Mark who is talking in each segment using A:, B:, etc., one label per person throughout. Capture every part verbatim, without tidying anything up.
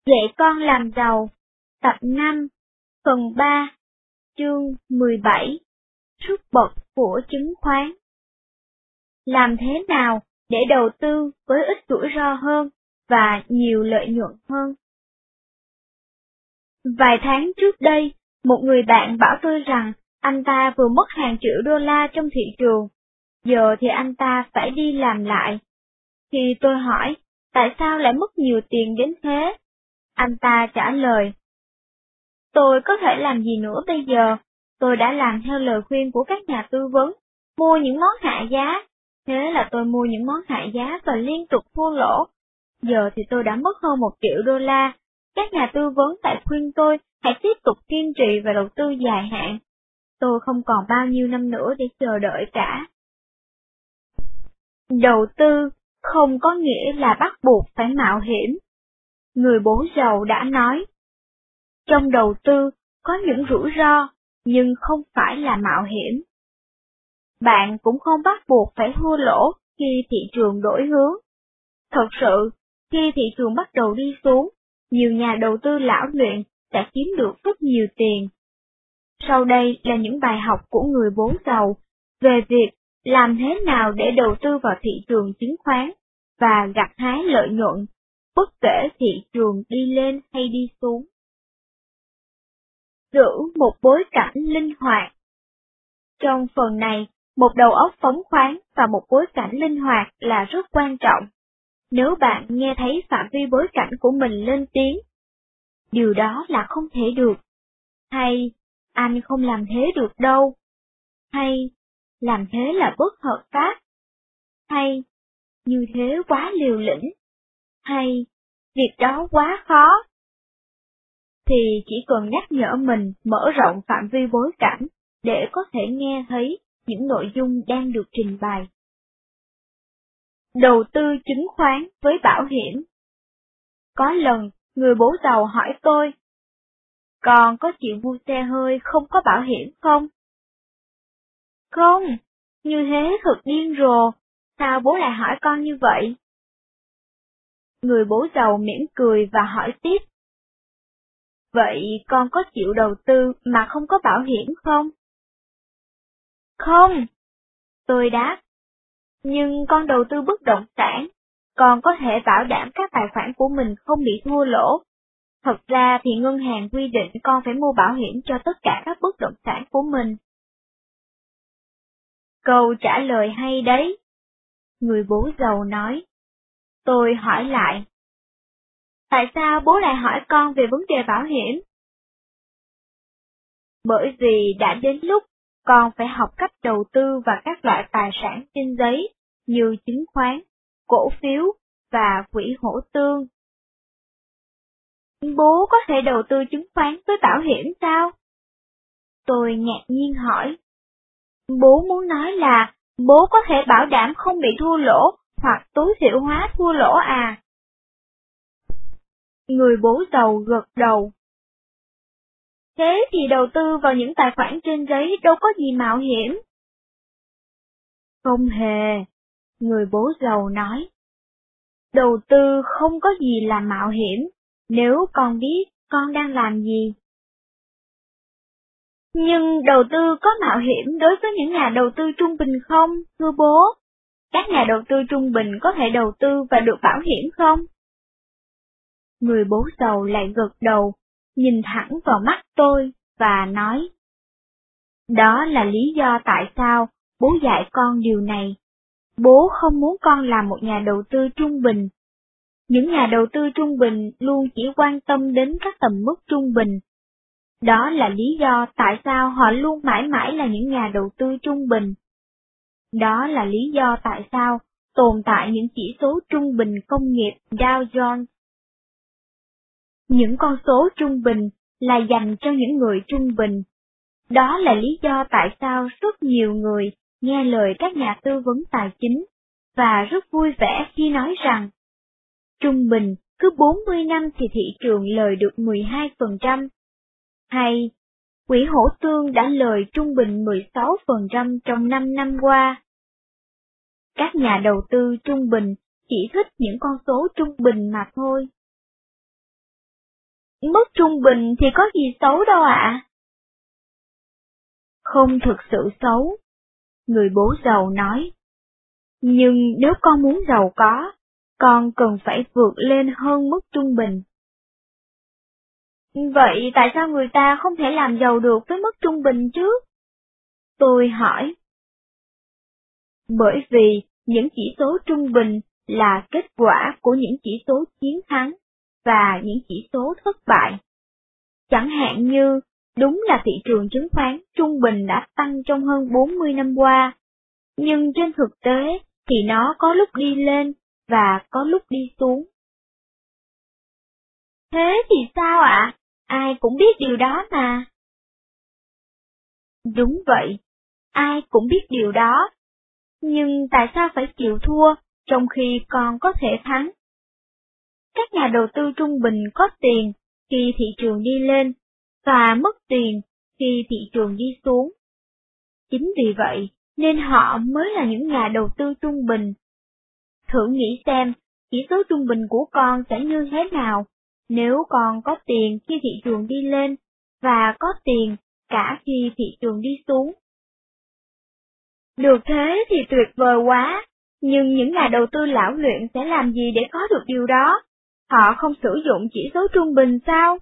A: Dạy con làm giàu, tập năm, phần ba, chương mười bảy, sức bật của chứng khoán. Làm thế nào để đầu tư với ít rủi ro hơn và nhiều lợi nhuận hơn? Vài tháng trước đây, một người bạn bảo tôi rằng anh ta vừa mất hàng triệu đô la trong thị trường, giờ thì anh ta phải đi làm lại. Khi tôi hỏi, tại sao lại mất nhiều tiền đến thế? Anh ta trả lời, tôi có thể làm gì nữa bây giờ? Tôi đã làm theo lời khuyên của các nhà tư vấn, mua những món hạ giá. Thế là tôi mua những món hạ giá và liên tục thua lỗ. Giờ thì tôi đã mất hơn một triệu đô la. Các nhà tư vấn lại khuyên tôi hãy tiếp tục kiên trì và đầu tư dài hạn. Tôi không còn bao nhiêu năm nữa để chờ đợi cả. Đầu tư không có nghĩa là bắt buộc phải mạo hiểm. Người bố giàu đã nói, trong đầu tư có những rủi ro, nhưng không phải là mạo hiểm. Bạn cũng không bắt buộc phải thua lỗ khi thị trường đổi hướng. Thật sự, khi thị trường bắt đầu đi xuống, nhiều nhà đầu tư lão luyện đã kiếm được rất nhiều tiền. Sau đây là những bài học của người bố giàu về việc làm thế nào để đầu tư vào thị trường chứng khoán và gặt hái lợi nhuận, bất kể thị trường đi lên hay đi xuống. Giữ một bối cảnh linh hoạt. Trong phần này, một đầu óc phóng khoáng và một bối cảnh linh hoạt là rất quan trọng. Nếu bạn nghe thấy phạm vi bối cảnh của mình lên tiếng, điều đó là không thể được, hay anh không làm thế được đâu, hay làm thế là bất hợp pháp, hay như thế quá liều lĩnh, hay việc đó quá khó, thì chỉ cần nhắc nhở mình mở rộng phạm vi bối cảnh để có thể nghe thấy những nội dung đang được trình bày. Đầu tư chứng khoán với bảo hiểm. Có lần, người bố giàu hỏi tôi, con có chịu mua xe hơi không có bảo hiểm không? Không, như thế thật điên rồ, sao bố lại hỏi con như vậy? Người bố giàu mỉm cười và hỏi tiếp, vậy con có chịu đầu tư mà không có bảo hiểm không? Không, tôi đáp, nhưng con đầu tư bất động sản, con có thể bảo đảm các tài khoản của mình không bị thua lỗ. Thật ra thì ngân hàng quy định con phải mua bảo hiểm cho tất cả các bất động sản của mình. Câu trả lời hay đấy. Người bố giàu nói. Tôi hỏi lại. Tại sao bố lại hỏi con về vấn đề bảo hiểm? Bởi vì đã đến lúc con phải học cách đầu tư vào các loại tài sản trên giấy như chứng khoán, cổ phiếu và quỹ hỗ tương. Bố có thể đầu tư chứng khoán với bảo hiểm sao? Tôi ngạc nhiên hỏi. Bố muốn nói là bố có thể bảo đảm không bị thua lỗ hoặc tối thiểu hóa thua lỗ à? Người bố giàu gật đầu. Thế thì đầu tư vào những tài khoản trên giấy đâu có gì mạo hiểm. Không hề, người bố giàu nói. Đầu tư không có gì là mạo hiểm, nếu con biết con đang làm gì. Nhưng đầu tư có mạo hiểm đối với những nhà đầu tư trung bình không, thưa bố? Các nhà đầu tư trung bình có thể đầu tư và được bảo hiểm không? Người bố giàu lại gật đầu, nhìn thẳng vào mắt tôi và nói. Đó là lý do tại sao bố dạy con điều này. Bố không muốn con làm một nhà đầu tư trung bình. Những nhà đầu tư trung bình luôn chỉ quan tâm đến các tầm mức trung bình. Đó là lý do tại sao họ luôn mãi mãi là những nhà đầu tư trung bình. Đó là lý do tại sao tồn tại những chỉ số trung bình công nghiệp Dow Jones. Những con số trung bình là dành cho những người trung bình. Đó là lý do tại sao rất nhiều người nghe lời các nhà tư vấn tài chính và rất vui vẻ khi nói rằng trung bình cứ bốn mươi năm thì thị trường lời được mười hai phần trăm, hay quỹ hỗ tương đã lời trung bình mười sáu phần trăm trong năm năm qua. Các nhà đầu tư trung bình chỉ thích những con số trung bình mà thôi. Mức trung bình thì có gì xấu đâu ạ. Không thực sự xấu, người bố giàu nói. Nhưng nếu con muốn giàu có, con cần phải vượt lên hơn mức trung bình. Vậy tại sao người ta không thể làm giàu được với mức trung bình chứ? Tôi hỏi. Bởi vì những chỉ số trung bình là kết quả của những chỉ số chiến thắng và những chỉ số thất bại. Chẳng hạn như, đúng là thị trường chứng khoán trung bình đã tăng trong hơn bốn mươi năm qua, nhưng trên thực tế thì nó có lúc đi lên và có lúc đi xuống. Thế thì sao ạ? À? Ai cũng biết điều đó mà. Đúng vậy, ai cũng biết điều đó. Nhưng tại sao phải chịu thua, trong khi còn có thể thắng? Các nhà đầu tư trung bình có tiền khi thị trường đi lên, và mất tiền khi thị trường đi xuống. Chính vì vậy, nên họ mới là những nhà đầu tư trung bình. Thử nghĩ xem, chỉ số trung bình của con sẽ như thế nào nếu con có tiền khi thị trường đi lên, và có tiền cả khi thị trường đi xuống. Được thế thì tuyệt vời quá, nhưng những nhà đầu tư lão luyện sẽ làm gì để có được điều đó? Họ không sử dụng chỉ số trung bình sao?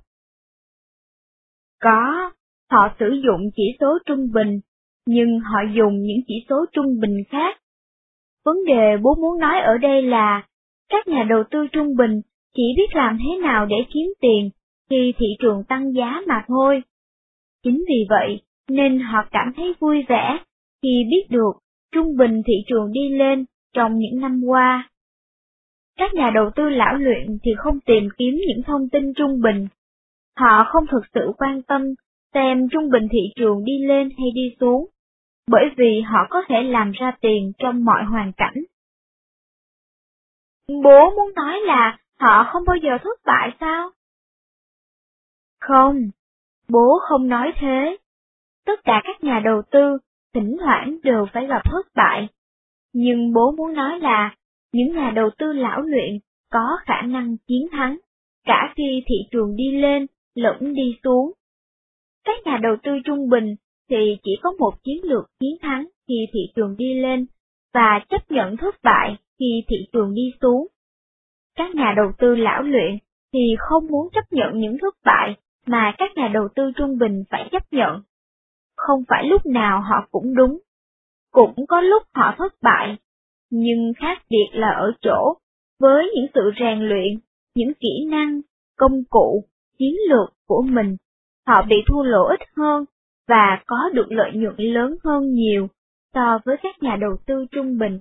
A: Có, họ sử dụng chỉ số trung bình, nhưng họ dùng những chỉ số trung bình khác. Vấn đề bố muốn nói ở đây là, các nhà đầu tư trung bình chỉ biết làm thế nào để kiếm tiền khi thị trường tăng giá mà thôi. Chính vì vậy, nên họ cảm thấy vui vẻ khi biết được trung bình thị trường đi lên trong những năm qua. Các nhà đầu tư lão luyện thì không tìm kiếm những thông tin trung bình. Họ không thực sự quan tâm xem trung bình thị trường đi lên hay đi xuống, bởi vì họ có thể làm ra tiền trong mọi hoàn cảnh. Bố muốn nói là họ không bao giờ thất bại sao? Không, bố không nói thế. Tất cả các nhà đầu tư thỉnh thoảng đều phải gặp thất bại. Nhưng bố muốn nói là những nhà đầu tư lão luyện có khả năng chiến thắng, cả khi thị trường đi lên lẫn đi xuống. Các nhà đầu tư trung bình thì chỉ có một chiến lược chiến thắng khi thị trường đi lên, và chấp nhận thất bại khi thị trường đi xuống. Các nhà đầu tư lão luyện thì không muốn chấp nhận những thất bại mà các nhà đầu tư trung bình phải chấp nhận. Không phải lúc nào họ cũng đúng, cũng có lúc họ thất bại, nhưng khác biệt là ở chỗ, với những sự rèn luyện, những kỹ năng, công cụ, chiến lược của mình, họ bị thua lỗ ít hơn và có được lợi nhuận lớn hơn nhiều so với các nhà đầu tư trung bình.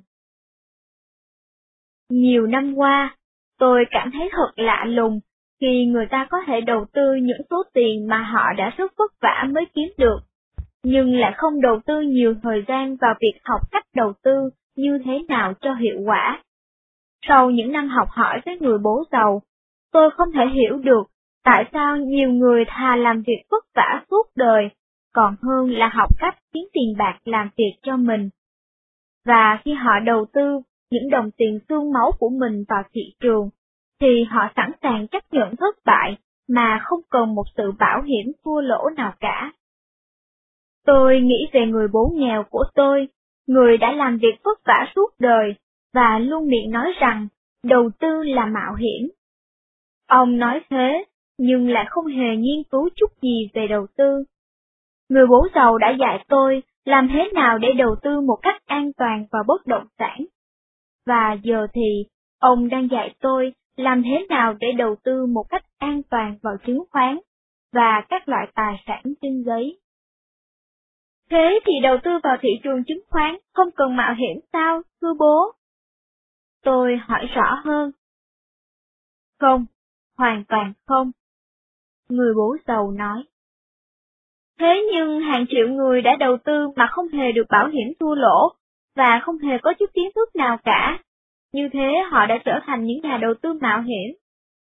A: Nhiều năm qua, tôi cảm thấy thật lạ lùng khi người ta có thể đầu tư những số tiền mà họ đã rất vất vả mới kiếm được, nhưng lại không đầu tư nhiều thời gian vào việc học cách đầu tư như thế nào cho hiệu quả. Sau những năm học hỏi với người bố giàu, tôi không thể hiểu được tại sao nhiều người thà làm việc vất vả suốt đời, còn hơn là học cách kiếm tiền bạc làm việc cho mình. Và khi họ đầu tư những đồng tiền xương máu của mình vào thị trường, thì họ sẵn sàng chấp nhận thất bại mà không cần một sự bảo hiểm thua lỗ nào cả. Tôi nghĩ về người bố nghèo của tôi, người đã làm việc vất vả suốt đời, và luôn miệng nói rằng đầu tư là mạo hiểm. Ông nói thế, nhưng lại không hề nghiên cứu chút gì về đầu tư. Người bố giàu đã dạy tôi làm thế nào để đầu tư một cách an toàn vào bất động sản. Và giờ thì, ông đang dạy tôi làm thế nào để đầu tư một cách an toàn vào chứng khoán và các loại tài sản trên giấy. Thế thì đầu tư vào thị trường chứng khoán không cần mạo hiểm sao, thưa bố? Tôi hỏi rõ hơn. Không, hoàn toàn không. Người bố giàu nói. Thế nhưng hàng triệu người đã đầu tư mà không hề được bảo hiểm thua lỗ, và không hề có chút kiến thức nào cả. Như thế họ đã trở thành những nhà đầu tư mạo hiểm.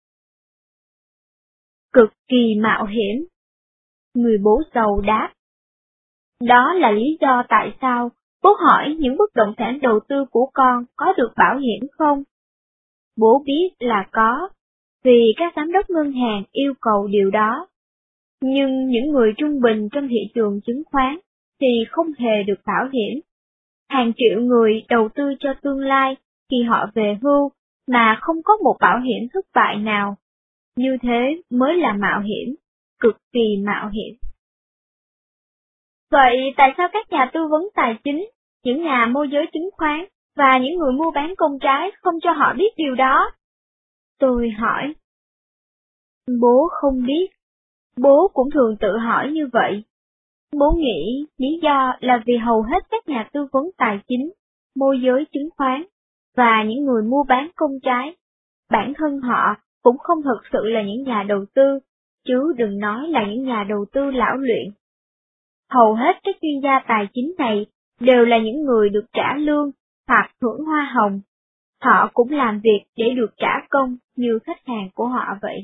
A: Cực kỳ mạo hiểm. Người bố giàu đáp. Đó là lý do tại sao bố hỏi những bất động sản đầu tư của con có được bảo hiểm không? Bố biết là có, vì các giám đốc ngân hàng yêu cầu điều đó. Nhưng những người trung bình trong thị trường chứng khoán thì không hề được bảo hiểm. Hàng triệu người đầu tư cho tương lai khi họ về hưu mà không có một bảo hiểm thất bại nào. Như thế mới là mạo hiểm, cực kỳ mạo hiểm. Vậy tại sao các nhà tư vấn tài chính, những nhà môi giới chứng khoán và những người mua bán công trái không cho họ biết điều đó? Tôi hỏi. Bố không biết. Bố cũng thường tự hỏi như vậy. Bố nghĩ lý do là vì hầu hết các nhà tư vấn tài chính, môi giới chứng khoán và những người mua bán công trái, bản thân họ cũng không thực sự là những nhà đầu tư, chứ đừng nói là những nhà đầu tư lão luyện. Hầu hết các chuyên gia tài chính này đều là những người được trả lương hoặc hưởng hoa hồng. Họ cũng làm việc để được trả công như khách hàng của họ vậy.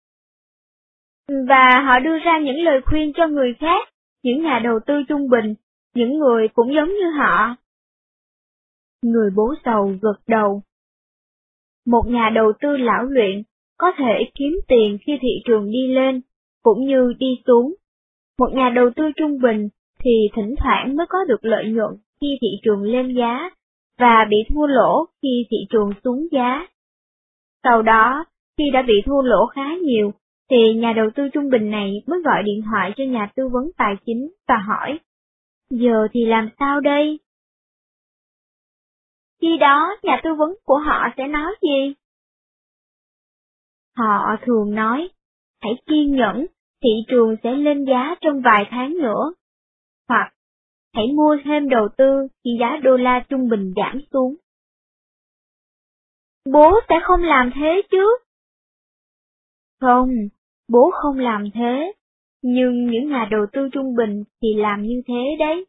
A: Và họ đưa ra những lời khuyên cho người khác, những nhà đầu tư trung bình, những người cũng giống như họ. Người bố giàu gật đầu. Một nhà đầu tư lão luyện có thể kiếm tiền khi thị trường đi lên, cũng như đi xuống. Một nhà đầu tư trung bình thì thỉnh thoảng mới có được lợi nhuận khi thị trường lên giá, và bị thua lỗ khi thị trường xuống giá. Sau đó, khi đã bị thua lỗ khá nhiều, thì nhà đầu tư trung bình này mới gọi điện thoại cho nhà tư vấn tài chính và hỏi, giờ thì làm sao đây? Khi đó, nhà tư vấn của họ sẽ nói gì? Họ thường nói, hãy kiên nhẫn, thị trường sẽ lên giá trong vài tháng nữa. Hoặc, hãy mua thêm đầu tư khi giá đô la trung bình giảm xuống. Bố sẽ không làm thế chứ? Không, bố không làm thế, nhưng những nhà đầu tư trung bình thì làm như thế đấy.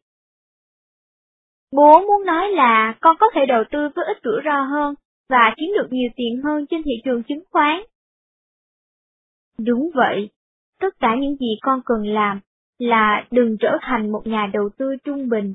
A: Bố muốn nói là con có thể đầu tư với ít rủi ro hơn và kiếm được nhiều tiền hơn trên thị trường chứng khoán. Đúng vậy, tất cả những gì con cần làm là đừng trở thành một nhà đầu tư trung bình.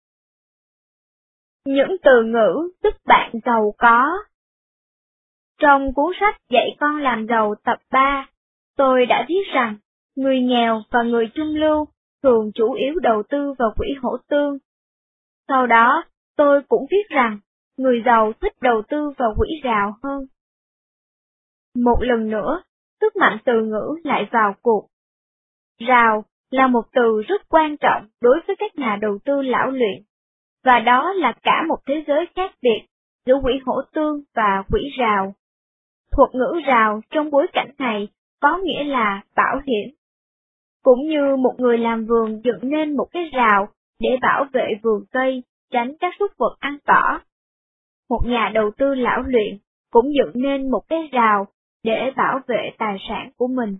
A: Những từ ngữ giúp bạn giàu có. Trong cuốn sách Dạy con làm giàu tập ba, tôi đã viết rằng, người nghèo và người trung lưu thường chủ yếu đầu tư vào quỹ hỗ tương. Sau đó, tôi cũng viết rằng, người giàu thích đầu tư vào quỹ rào hơn. Một lần nữa, sức mạnh từ ngữ lại vào cuộc. Rào là một từ rất quan trọng đối với các nhà đầu tư lão luyện, và đó là cả một thế giới khác biệt giữa quỹ hỗ tương và quỹ rào. Thuật ngữ rào trong bối cảnh này có nghĩa là bảo hiểm. Cũng như một người làm vườn dựng nên một cái rào để bảo vệ vườn cây, tránh các súc vật ăn cỏ. Một nhà đầu tư lão luyện cũng dựng nên một cái rào để bảo vệ tài sản của mình.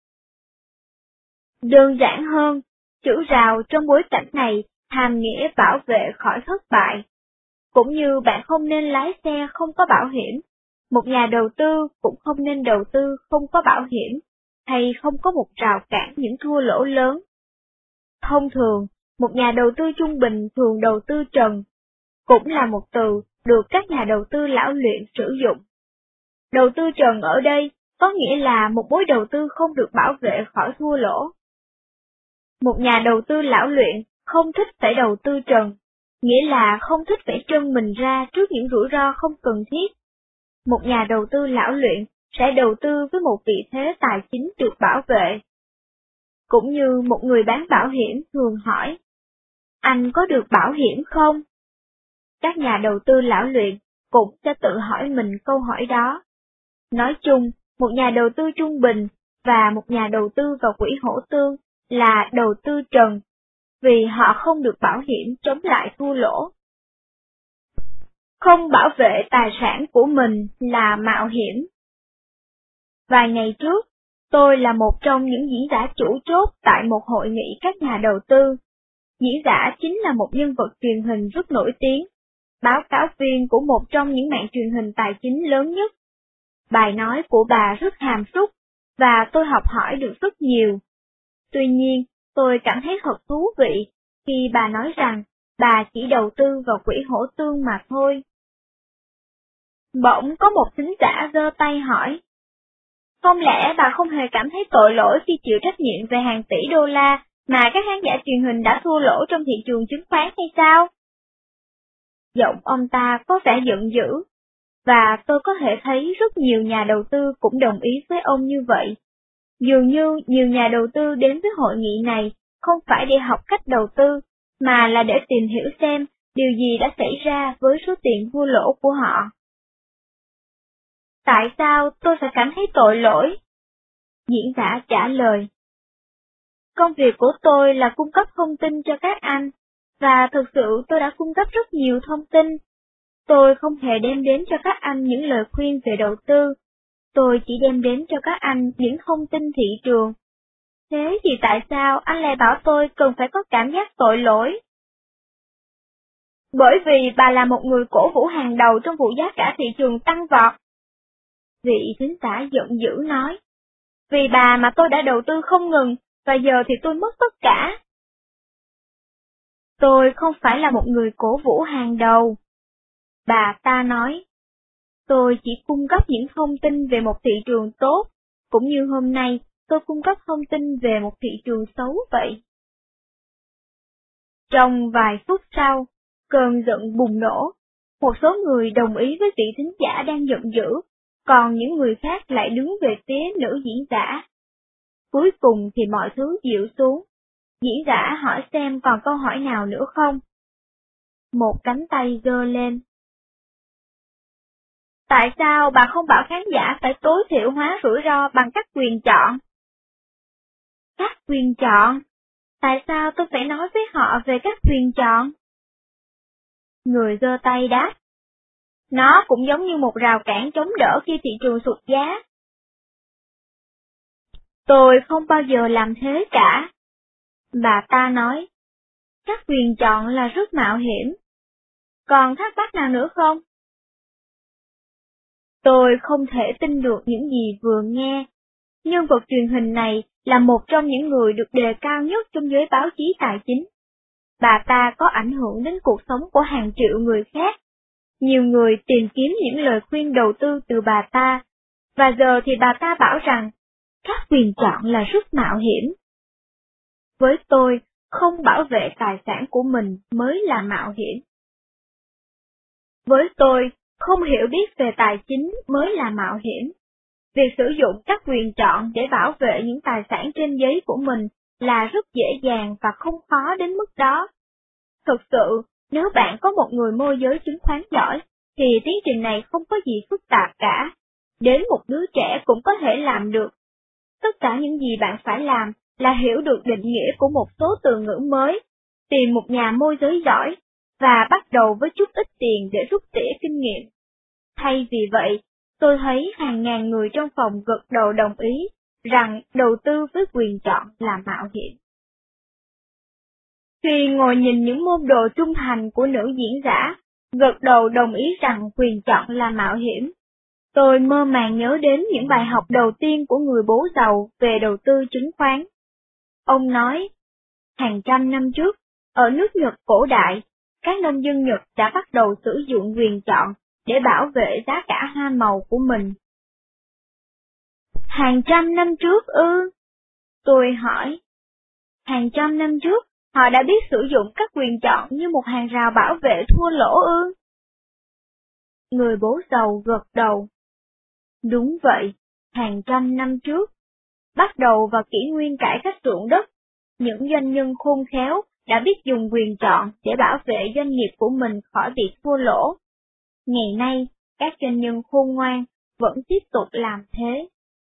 A: Đơn giản hơn, chữ rào trong bối cảnh này hàm nghĩa bảo vệ khỏi thất bại. Cũng như bạn không nên lái xe không có bảo hiểm, một nhà đầu tư cũng không nên đầu tư không có bảo hiểm, hay không có một rào cản những thua lỗ lớn. Thông thường, một nhà đầu tư trung bình thường đầu tư trần, cũng là một từ được các nhà đầu tư lão luyện sử dụng. Đầu tư trần ở đây có nghĩa là một mối đầu tư không được bảo vệ khỏi thua lỗ. Một nhà đầu tư lão luyện không thích phải đầu tư trần, nghĩa là không thích phải trân mình ra trước những rủi ro không cần thiết. Một nhà đầu tư lão luyện sẽ đầu tư với một vị thế tài chính được bảo vệ. Cũng như một người bán bảo hiểm thường hỏi, anh có được bảo hiểm không? Các nhà đầu tư lão luyện cũng sẽ tự hỏi mình câu hỏi đó. Nói chung, một nhà đầu tư trung bình và một nhà đầu tư vào quỹ hỗ tương là đầu tư trần, vì họ không được bảo hiểm chống lại thua lỗ. Không bảo vệ tài sản của mình là mạo hiểm. Vài ngày trước, tôi là một trong những diễn giả chủ chốt tại một hội nghị các nhà đầu tư. Diễn giả chính là một nhân vật truyền hình rất nổi tiếng, báo cáo viên của một trong những mạng truyền hình tài chính lớn nhất. Bài nói của bà rất hàm súc, và tôi học hỏi được rất nhiều. Tuy nhiên, tôi cảm thấy thật thú vị khi bà nói rằng bà chỉ đầu tư vào quỹ hỗ tương mà thôi. Bỗng có một thính giả giơ tay hỏi, Không lẽ bà không hề cảm thấy tội lỗi khi chịu trách nhiệm về hàng tỷ đô la mà các khán giả truyền hình đã thua lỗ trong thị trường chứng khoán hay sao? Giọng ông ta có vẻ giận dữ, và tôi có thể thấy rất nhiều nhà đầu tư cũng đồng ý với ông như vậy. Dường như nhiều nhà đầu tư đến với hội nghị này không phải để học cách đầu tư, mà là để tìm hiểu xem điều gì đã xảy ra với số tiền thua lỗ của họ. Tại sao tôi phải cảm thấy tội lỗi? Diễn giả trả lời. Công việc của tôi là cung cấp thông tin cho các anh, và thực sự tôi đã cung cấp rất nhiều thông tin. Tôi không hề đem đến cho các anh những lời khuyên về đầu tư, tôi chỉ đem đến cho các anh những thông tin thị trường. Thế thì tại sao anh lại bảo tôi cần phải có cảm giác tội lỗi? Bởi vì bà là một người cổ vũ hàng đầu trong vụ giá cả thị trường tăng vọt. Vị thính giả giận dữ nói. Vì bà mà tôi đã đầu tư không ngừng, và giờ thì tôi mất tất cả. Tôi không phải là một người cổ vũ hàng đầu. Bà ta nói. Tôi chỉ cung cấp những thông tin về một thị trường tốt, cũng như hôm nay tôi cung cấp thông tin về một thị trường xấu vậy. Trong vài phút sau, cơn giận bùng nổ. Một số người đồng ý với vị thính giả đang giận dữ, còn những người khác lại đứng về phía nữ diễn giả. Cuối cùng thì mọi thứ dịu xuống. Diễn giả hỏi xem còn câu hỏi nào nữa không? Một cánh tay giơ lên. Tại sao bà không bảo khán giả phải tối thiểu hóa rủi ro bằng các quyền chọn? Các quyền chọn? Tại sao tôi phải nói với họ về các quyền chọn? Người giơ tay đáp. Nó cũng giống như một rào cản chống đỡ khi thị trường sụt giá. Tôi không bao giờ làm thế cả. Bà ta nói. Các quyền chọn là rất mạo hiểm. Còn thắc mắc nào nữa không? Tôi không thể tin được những gì vừa nghe. Nhân vật truyền hình này là một trong những người được đề cao nhất trong giới báo chí tài chính. Bà ta có ảnh hưởng đến cuộc sống của hàng triệu người khác. Nhiều người tìm kiếm những lời khuyên đầu tư từ bà ta, và giờ thì bà ta bảo rằng các quyền chọn là rất mạo hiểm. Với tôi, không bảo vệ tài sản của mình mới là mạo hiểm. Với tôi, không hiểu biết về tài chính mới là mạo hiểm. Việc sử dụng các quyền chọn để bảo vệ những tài sản trên giấy của mình là rất dễ dàng và không khó đến mức đó. Thực sự, nếu bạn có một người môi giới chứng khoán giỏi, thì tiến trình này không có gì phức tạp cả. Đến một đứa trẻ cũng có thể làm được. Tất cả những gì bạn phải làm là hiểu được định nghĩa của một số từ ngữ mới, tìm một nhà môi giới giỏi, và bắt đầu với chút ít tiền để rút tỉa kinh nghiệm. Thay vì vậy, tôi thấy hàng ngàn người trong phòng gật đầu đồng ý rằng đầu tư với quyền chọn là mạo hiểm. Khi ngồi nhìn những môn đồ trung thành của nữ diễn giả, gật đầu đồng ý rằng quyền chọn là mạo hiểm, tôi mơ màng nhớ đến những bài học đầu tiên của người bố giàu về đầu tư chứng khoán. Ông nói, hàng trăm năm trước, ở nước Nhật cổ đại, các nông dân Nhật đã bắt đầu sử dụng quyền chọn để bảo vệ giá cả hoa màu của mình. Hàng trăm năm trước ư? Tôi hỏi. Hàng trăm năm trước, họ đã biết sử dụng các quyền chọn như một hàng rào bảo vệ thua lỗ ư? Người bố giàu gật đầu. Đúng vậy, hàng trăm năm trước. Bắt đầu vào kỷ nguyên cải cách ruộng đất, những doanh nhân khôn khéo đã biết dùng quyền chọn để bảo vệ doanh nghiệp của mình khỏi việc thua lỗ. Ngày nay, các doanh nhân khôn ngoan vẫn tiếp tục làm thế.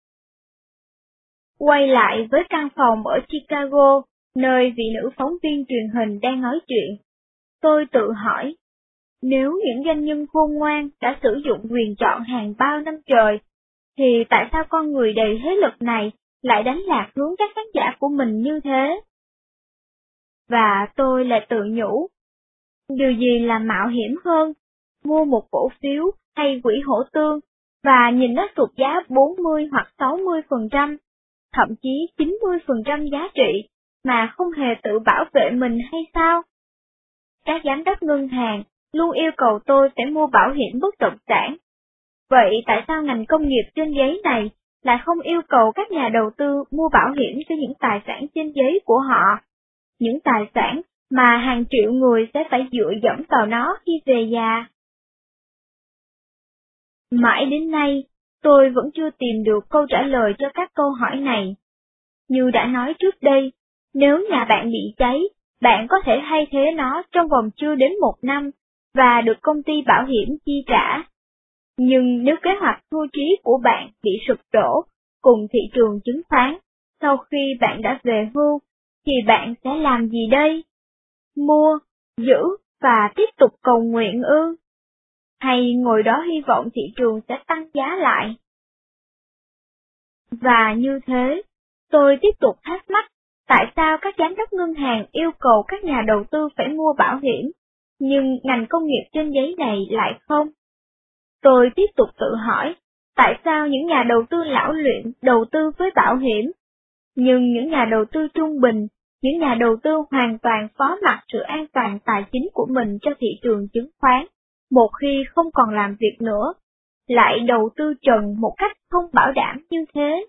A: Quay lại với căn phòng ở Chicago, nơi vị nữ phóng viên truyền hình đang nói chuyện, tôi tự hỏi, nếu những doanh nhân khôn ngoan đã sử dụng quyền chọn hàng bao năm trời, thì tại sao con người đầy thế lực này lại đánh lạc hướng các khán giả của mình như thế? Và tôi lại tự nhủ, điều gì là mạo hiểm hơn, mua một cổ phiếu hay quỹ hỗ tương, và nhìn nó sụt giá bốn mươi hoặc sáu mươi phần trăm, thậm chí chín mươi phần trăm giá trị, mà không hề tự bảo vệ mình hay sao? Các giám đốc ngân hàng luôn yêu cầu tôi phải mua bảo hiểm bất động sản. Vậy tại sao ngành công nghiệp trên giấy này lại không yêu cầu các nhà đầu tư mua bảo hiểm cho những tài sản trên giấy của họ, những tài sản mà hàng triệu người sẽ phải dựa dẫm vào nó khi về già. Mãi đến nay, tôi vẫn chưa tìm được câu trả lời cho các câu hỏi này. Như đã nói trước đây, nếu nhà bạn bị cháy, bạn có thể thay thế nó trong vòng chưa đến một năm và được công ty bảo hiểm chi trả. Nhưng nếu kế hoạch hưu trí của bạn bị sụp đổ cùng thị trường chứng khoán sau khi bạn đã về hưu, thì bạn sẽ làm gì đây? Mua, giữ và tiếp tục cầu nguyện ư? Hay ngồi đó hy vọng thị trường sẽ tăng giá lại? Và như thế, tôi tiếp tục thắc mắc, tại sao các giám đốc ngân hàng yêu cầu các nhà đầu tư phải mua bảo hiểm, nhưng ngành công nghiệp trên giấy này lại không? Tôi tiếp tục tự hỏi, tại sao những nhà đầu tư lão luyện đầu tư với bảo hiểm, nhưng những nhà đầu tư trung bình, những nhà đầu tư hoàn toàn phó mặc sự an toàn tài chính của mình cho thị trường chứng khoán, một khi không còn làm việc nữa, lại đầu tư trần một cách không bảo đảm như thế?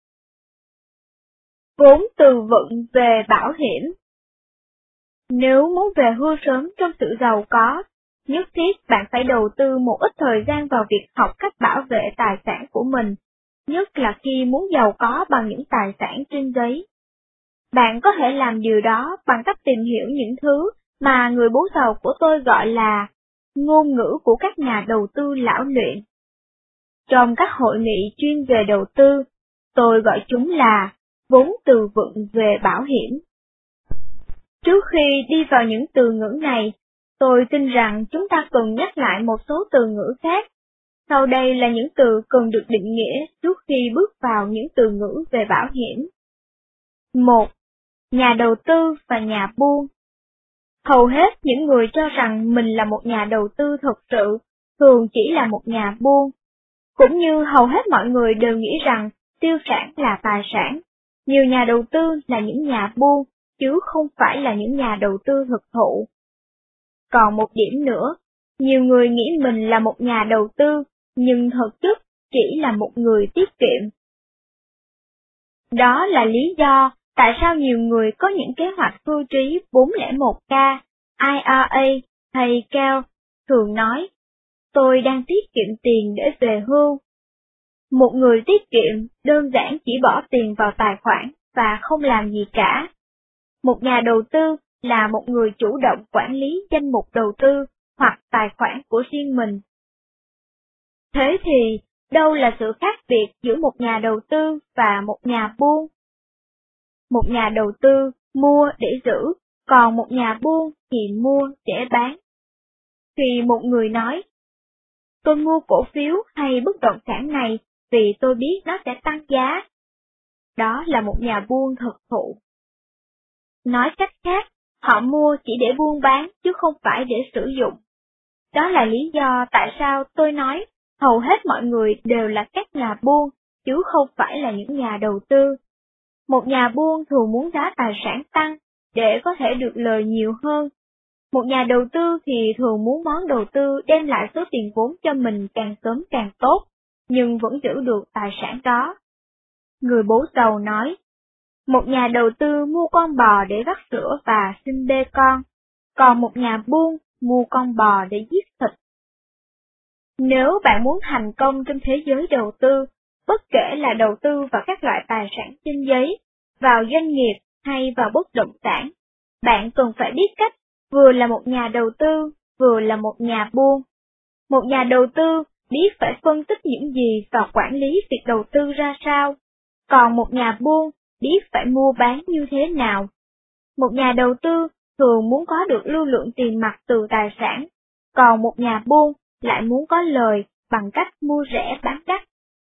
A: Vốn từ vựng về bảo hiểm. Nếu muốn về hưu sớm trong sự giàu có, nhất thiết bạn phải đầu tư một ít thời gian vào việc học cách bảo vệ tài sản của mình, nhất là khi muốn giàu có bằng những tài sản trên giấy. Bạn có thể làm điều đó bằng cách tìm hiểu những thứ mà người bố giàu của tôi gọi là ngôn ngữ của các nhà đầu tư lão luyện. Trong các hội nghị chuyên về đầu tư, tôi gọi chúng là vốn từ vựng về bảo hiểm. Trước khi đi vào những từ ngữ này, tôi tin rằng chúng ta cần nhắc lại một số từ ngữ khác. Sau đây là những từ cần được định nghĩa trước khi bước vào những từ ngữ về bảo hiểm. một. Nhà đầu tư và nhà buôn. Hầu hết những người cho rằng mình là một nhà đầu tư thực sự, thường chỉ là một nhà buôn. Cũng như hầu hết mọi người đều nghĩ rằng tiêu sản là tài sản, nhiều nhà đầu tư là những nhà buôn, chứ không phải là những nhà đầu tư thực thụ. Còn một điểm nữa, nhiều người nghĩ mình là một nhà đầu tư, nhưng thực chất chỉ là một người tiết kiệm. Đó là lý do tại sao nhiều người có những kế hoạch hưu trí bốn không một k, i rờ a hay cao, thường nói, tôi đang tiết kiệm tiền để về hưu. Một người tiết kiệm đơn giản chỉ bỏ tiền vào tài khoản và không làm gì cả. Một nhà đầu tư là một người chủ động quản lý danh mục đầu tư hoặc tài khoản của riêng mình. Thế thì, đâu là sự khác biệt giữa một nhà đầu tư và một nhà buôn? Một nhà đầu tư mua để giữ, còn một nhà buôn thì mua để bán. Khi một người nói, tôi mua cổ phiếu hay bất động sản này vì tôi biết nó sẽ tăng giá, đó là một nhà buôn thực thụ. Nói cách khác, họ mua chỉ để buôn bán chứ không phải để sử dụng. Đó là lý do tại sao tôi nói hầu hết mọi người đều là các nhà buôn, chứ không phải là những nhà đầu tư. Một nhà buôn thường muốn giá tài sản tăng để có thể được lời nhiều hơn. Một nhà đầu tư thì thường muốn món đầu tư đem lại số tiền vốn cho mình càng sớm càng tốt, nhưng vẫn giữ được tài sản đó. Người bố giàu nói, một nhà đầu tư mua con bò để vắt sữa và sinh bê con, còn một nhà buôn mua con bò để giết thịt. Nếu bạn muốn thành công trong thế giới đầu tư, bất kể là đầu tư vào các loại tài sản trên giấy, vào doanh nghiệp hay vào bất động sản, bạn cần phải biết cách vừa là một nhà đầu tư, vừa là một nhà buôn. Một nhà đầu tư biết phải phân tích những gì và quản lý việc đầu tư ra sao, còn một nhà buôn biết phải mua bán như thế nào. Một nhà đầu tư thường muốn có được lưu lượng tiền mặt từ tài sản, còn một nhà buôn lại muốn có lời bằng cách mua rẻ bán đắt.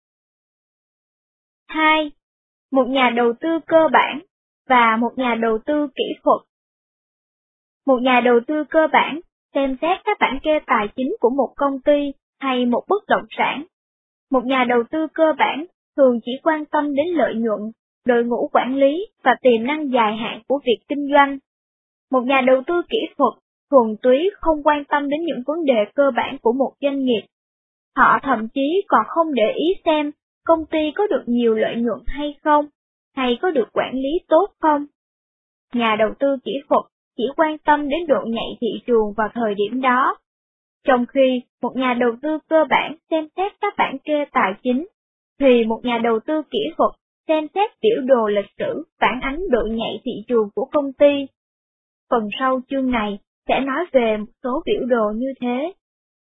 A: hai. Một nhà đầu tư cơ bản và một nhà đầu tư kỹ thuật. Một nhà đầu tư cơ bản xem xét các bản kê tài chính của một công ty hay một bất động sản. Một nhà đầu tư cơ bản thường chỉ quan tâm đến lợi nhuận, đội ngũ quản lý và tiềm năng dài hạn của việc kinh doanh. Một nhà đầu tư kỹ thuật thuần túy không quan tâm đến những vấn đề cơ bản của một doanh nghiệp. Họ thậm chí còn không để ý xem công ty có được nhiều lợi nhuận hay không, hay có được quản lý tốt không. Nhà đầu tư kỹ thuật chỉ quan tâm đến độ nhạy thị trường vào thời điểm đó, trong khi một nhà đầu tư cơ bản xem xét các bản kê tài chính, thì một nhà đầu tư kỹ thuật xem xét biểu đồ lịch sử phản ánh độ nhạy thị trường của công ty. Phần sau chương này sẽ nói về một số biểu đồ như thế.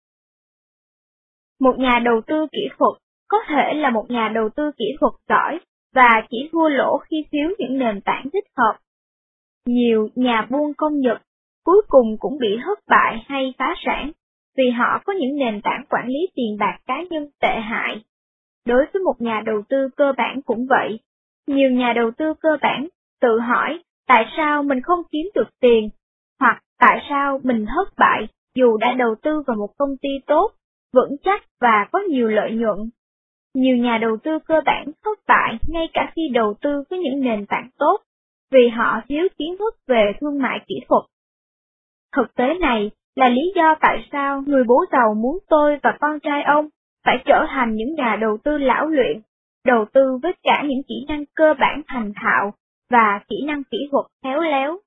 A: Một nhà đầu tư kỹ thuật có thể là một nhà đầu tư kỹ thuật giỏi và chỉ thua lỗ khi thiếu những nền tảng thích hợp. Nhiều nhà buôn công Nhật cuối cùng cũng bị thất bại hay phá sản vì họ có những nền tảng quản lý tiền bạc cá nhân tệ hại. Đối với một nhà đầu tư cơ bản cũng vậy, nhiều nhà đầu tư cơ bản tự hỏi tại sao mình không kiếm được tiền, hoặc tại sao mình thất bại dù đã đầu tư vào một công ty tốt, vững chắc và có nhiều lợi nhuận. Nhiều nhà đầu tư cơ bản thất bại ngay cả khi đầu tư với những nền tảng tốt, vì họ thiếu kiến thức về thương mại kỹ thuật. Thực tế này là lý do tại sao người bố giàu muốn tôi và con trai ông phải trở thành những nhà đầu tư lão luyện, đầu tư với cả những kỹ năng cơ bản thành thạo và kỹ năng kỹ thuật khéo léo.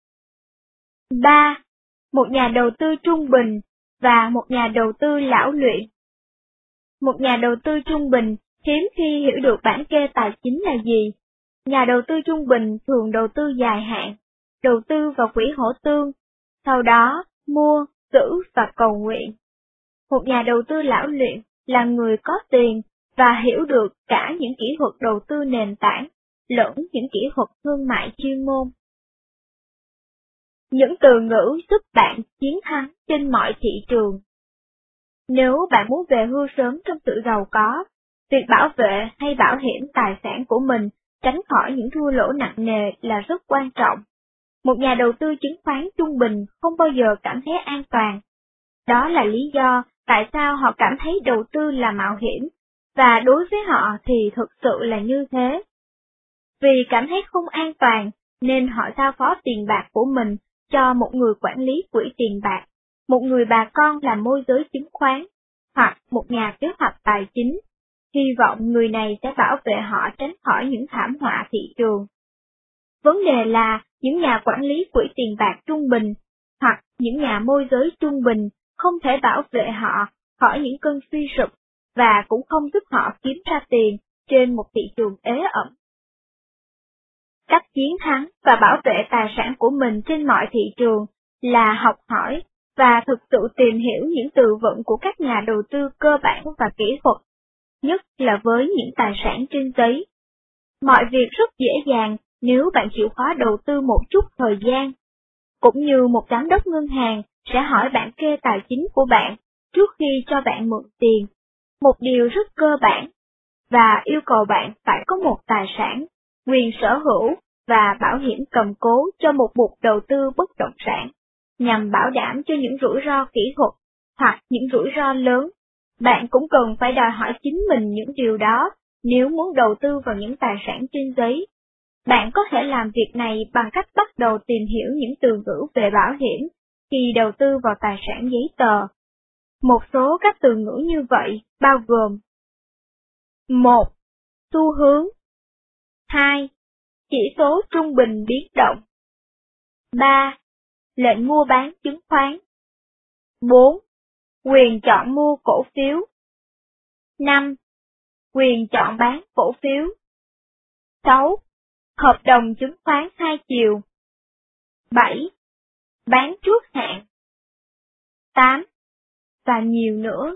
A: ba. Một nhà đầu tư trung bình và một nhà đầu tư lão luyện. Một nhà đầu tư trung bình hiếm khi hiểu được bản kê tài chính là gì. Nhà đầu tư trung bình thường đầu tư dài hạn, đầu tư vào quỹ hỗ tương, sau đó mua, giữ và cầu nguyện. Một nhà đầu tư lão luyện là người có tiền và hiểu được cả những kỹ thuật đầu tư nền tảng, lẫn những kỹ thuật thương mại chuyên môn. Những từ ngữ giúp bạn chiến thắng trên mọi thị trường. Nếu bạn muốn về hưu sớm trong sự giàu có, việc bảo vệ hay bảo hiểm tài sản của mình tránh khỏi những thua lỗ nặng nề là rất quan trọng. Một nhà đầu tư chứng khoán trung bình không bao giờ cảm thấy an toàn. Đó là lý do tại sao họ cảm thấy đầu tư là mạo hiểm, và đối với họ thì thực sự là như thế. Vì cảm thấy không an toàn, nên họ giao phó tiền bạc của mình cho một người quản lý quỹ tiền bạc, một người bà con làm môi giới chứng khoán, hoặc một nhà kế hoạch tài chính, hy vọng người này sẽ bảo vệ họ tránh khỏi những thảm họa thị trường. Vấn đề là những nhà quản lý quỹ tiền bạc trung bình, hoặc những nhà môi giới trung bình không thể bảo vệ họ khỏi những cơn suy sụp, và cũng không giúp họ kiếm ra tiền trên một thị trường ế ẩm. Cách chiến thắng và bảo vệ tài sản của mình trên mọi thị trường là học hỏi và thực sự tìm hiểu những từ vựng của các nhà đầu tư cơ bản và kỹ thuật, nhất là với những tài sản trên giấy. Mọi việc rất dễ dàng nếu bạn chịu khó đầu tư một chút thời gian. Cũng như một giám đốc ngân hàng sẽ hỏi bản kê tài chính của bạn trước khi cho bạn mượn tiền, một điều rất cơ bản, và yêu cầu bạn phải có một tài sản, quyền sở hữu và bảo hiểm cầm cố cho một mục đầu tư bất động sản, nhằm bảo đảm cho những rủi ro kỹ thuật hoặc những rủi ro lớn. Bạn cũng cần phải đòi hỏi chính mình những điều đó nếu muốn đầu tư vào những tài sản trên giấy. Bạn có thể làm việc này bằng cách bắt đầu tìm hiểu những từ ngữ về bảo hiểm khi đầu tư vào tài sản giấy tờ. Một số các từ ngữ như vậy bao gồm: một. Xu hướng. hai. Chỉ số trung bình biến động. ba. Lệnh mua bán chứng khoán. bốn. Quyền chọn mua cổ phiếu. năm. Quyền chọn bán cổ phiếu. sáu. Hợp đồng chứng khoán hai chiều. bảy. Bán trước hạn. tám. Và nhiều nữa.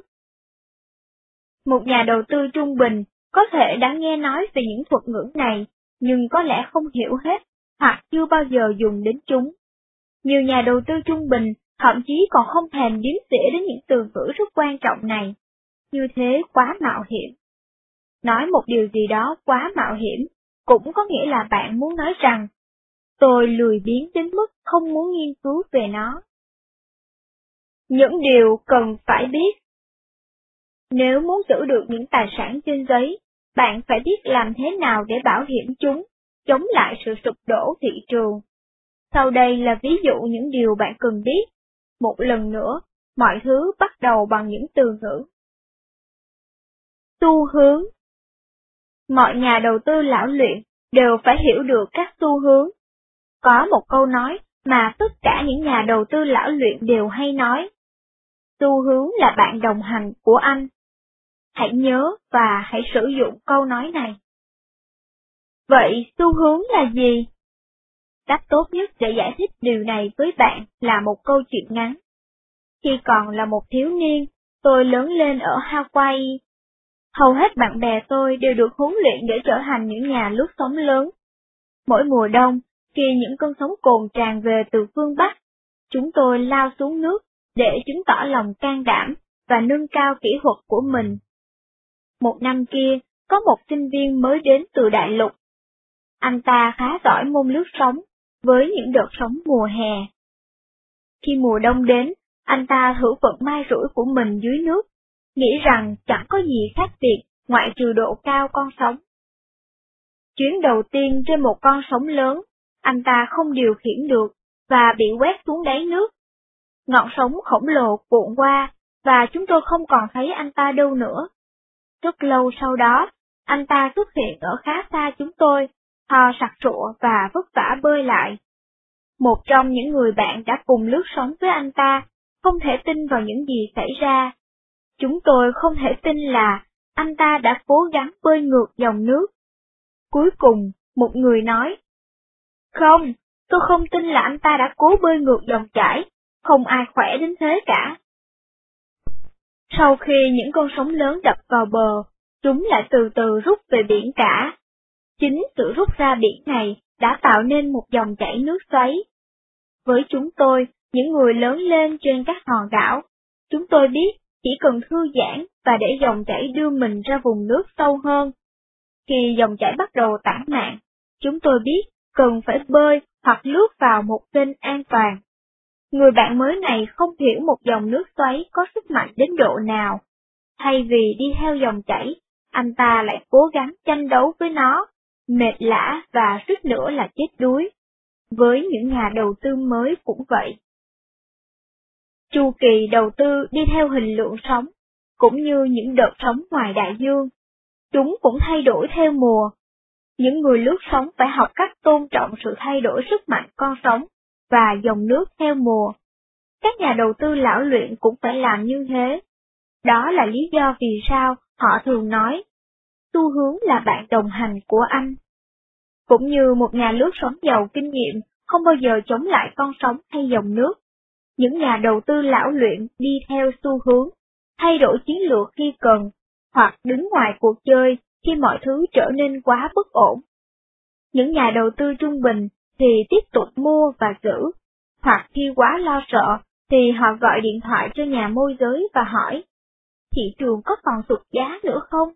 A: Một nhà đầu tư trung bình có thể đã nghe nói về những thuật ngữ này, nhưng có lẽ không hiểu hết, hoặc chưa bao giờ dùng đến chúng. Nhiều nhà đầu tư trung bình thậm chí còn không thèm đếm xỉa đến những từ ngữ rất quan trọng này. Như thế quá mạo hiểm. Nói một điều gì đó quá mạo hiểm, cũng có nghĩa là bạn muốn nói rằng, tôi lười biếng đến mức không muốn nghiên cứu về nó. Những điều cần phải biết. Nếu muốn giữ được những tài sản trên giấy, bạn phải biết làm thế nào để bảo hiểm chúng, chống lại sự sụp đổ thị trường. Sau đây là ví dụ những điều bạn cần biết. Một lần nữa, mọi thứ bắt đầu bằng những từ ngữ. Xu hướng. Mọi nhà đầu tư lão luyện đều phải hiểu được các xu hướng. Có một câu nói mà tất cả những nhà đầu tư lão luyện đều hay nói. Xu hướng là bạn đồng hành của anh. Hãy nhớ và hãy sử dụng câu nói này. Vậy xu hướng là gì? Cách tốt nhất để giải thích điều này với bạn là một câu chuyện ngắn. Khi còn là một thiếu niên, tôi lớn lên ở Hawaii. Hầu hết bạn bè tôi đều được huấn luyện để trở thành những nhà lướt sóng lớn. Mỗi mùa đông, khi những cơn sóng cồn tràn về từ phương Bắc, chúng tôi lao xuống nước để chứng tỏ lòng can đảm và nâng cao kỹ thuật của mình. Một năm kia, có một sinh viên mới đến từ đại lục. Anh ta khá giỏi môn lướt sóng, với những đợt sóng mùa hè. Khi mùa đông đến, anh ta thử vận may rủi của mình dưới nước, nghĩ rằng chẳng có gì khác biệt ngoại trừ độ cao con sóng. Chuyến đầu tiên trên một con sóng lớn, anh ta không điều khiển được và bị quét xuống đáy nước. Ngọn sóng khổng lồ cuộn qua và chúng tôi không còn thấy anh ta đâu nữa. Rất lâu sau đó, anh ta xuất hiện ở khá xa chúng tôi, ho sặc sụa và vất vả bơi lại. Một trong những người bạn đã cùng lướt sóng với anh ta, không thể tin vào những gì xảy ra. Chúng tôi không thể tin là anh ta đã cố gắng bơi ngược dòng nước. Cuối cùng, một người nói, không, tôi không tin là anh ta đã cố bơi ngược dòng chảy, không ai khỏe đến thế cả. Sau khi những con sóng lớn đập vào bờ, chúng lại từ từ rút về biển cả. Chính sự rút ra biển này đã tạo nên một dòng chảy nước xoáy. Với chúng tôi, những người lớn lên trên các hòn đảo, chúng tôi biết chỉ cần thư giãn và để dòng chảy đưa mình ra vùng nước sâu hơn. Khi dòng chảy bắt đầu tản mạn, chúng tôi biết cần phải bơi hoặc lướt vào một kênh an toàn. Người bạn mới này không hiểu một dòng nước xoáy có sức mạnh đến độ nào. Thay vì đi theo dòng chảy, anh ta lại cố gắng tranh đấu với nó, mệt lả và suýt nữa là chết đuối. Với những nhà đầu tư mới cũng vậy. Chu kỳ đầu tư đi theo hình lượng sóng, cũng như những đợt sóng ngoài đại dương. Chúng cũng thay đổi theo mùa. Những người lướt sóng phải học cách tôn trọng sự thay đổi sức mạnh con sóng và dòng nước theo mùa. Các nhà đầu tư lão luyện cũng phải làm như thế. Đó là lý do vì sao họ thường nói, xu hướng là bạn đồng hành của anh. Cũng như một nhà lướt sóng giàu kinh nghiệm không bao giờ chống lại con sóng hay dòng nước. Những nhà đầu tư lão luyện đi theo xu hướng, thay đổi chiến lược khi cần, hoặc đứng ngoài cuộc chơi khi mọi thứ trở nên quá bất ổn. Những nhà đầu tư trung bình thì tiếp tục mua và giữ, hoặc khi quá lo sợ thì họ gọi điện thoại cho nhà môi giới và hỏi, thị trường có còn sụt giá nữa không?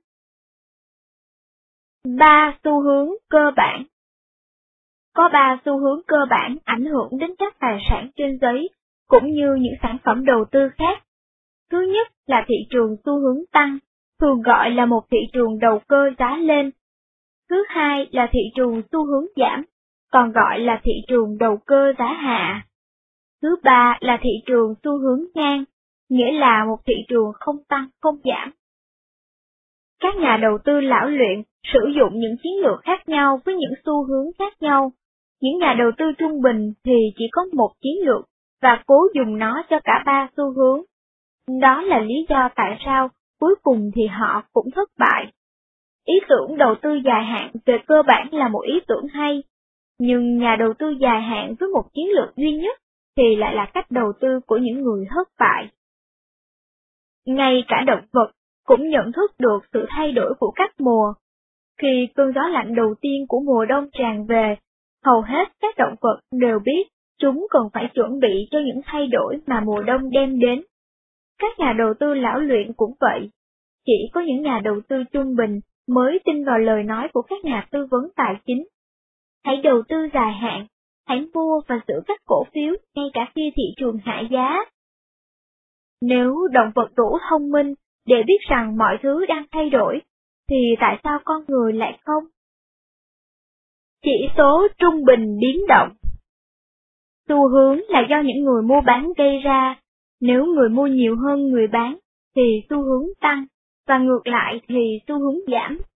A: Ba xu hướng cơ bản. Có ba xu hướng cơ bản ảnh hưởng đến các tài sản trên giấy, cũng như những sản phẩm đầu tư khác. Thứ nhất là thị trường xu hướng tăng, thường gọi là một thị trường đầu cơ giá lên. Thứ hai là thị trường xu hướng giảm, còn gọi là thị trường đầu cơ giá hạ. Thứ ba là thị trường xu hướng ngang, nghĩa là một thị trường không tăng không giảm. Các nhà đầu tư lão luyện sử dụng những chiến lược khác nhau với những xu hướng khác nhau. Những nhà đầu tư trung bình thì chỉ có một chiến lược và cố dùng nó cho cả ba xu hướng. Đó là lý do tại sao cuối cùng thì họ cũng thất bại. Ý tưởng đầu tư dài hạn về cơ bản là một ý tưởng hay, nhưng nhà đầu tư dài hạn với một chiến lược duy nhất thì lại là cách đầu tư của những người thất bại. Ngay cả động vật cũng nhận thức được sự thay đổi của các mùa. Khi cơn gió lạnh đầu tiên của mùa đông tràn về, hầu hết các động vật đều biết chúng cần phải chuẩn bị cho những thay đổi mà mùa đông đem đến. Các nhà đầu tư lão luyện cũng vậy. Chỉ có những nhà đầu tư trung bình mới tin vào lời nói của các nhà tư vấn tài chính. Hãy đầu tư dài hạn, hãy mua và giữ các cổ phiếu ngay cả khi thị trường hạ giá. Nếu động vật đủ thông minh để biết rằng mọi thứ đang thay đổi, thì tại sao con người lại không? Chỉ số trung bình biến động. Xu hướng là do những người mua bán gây ra. Nếu người mua nhiều hơn người bán, thì xu hướng tăng, và ngược lại thì xu hướng giảm.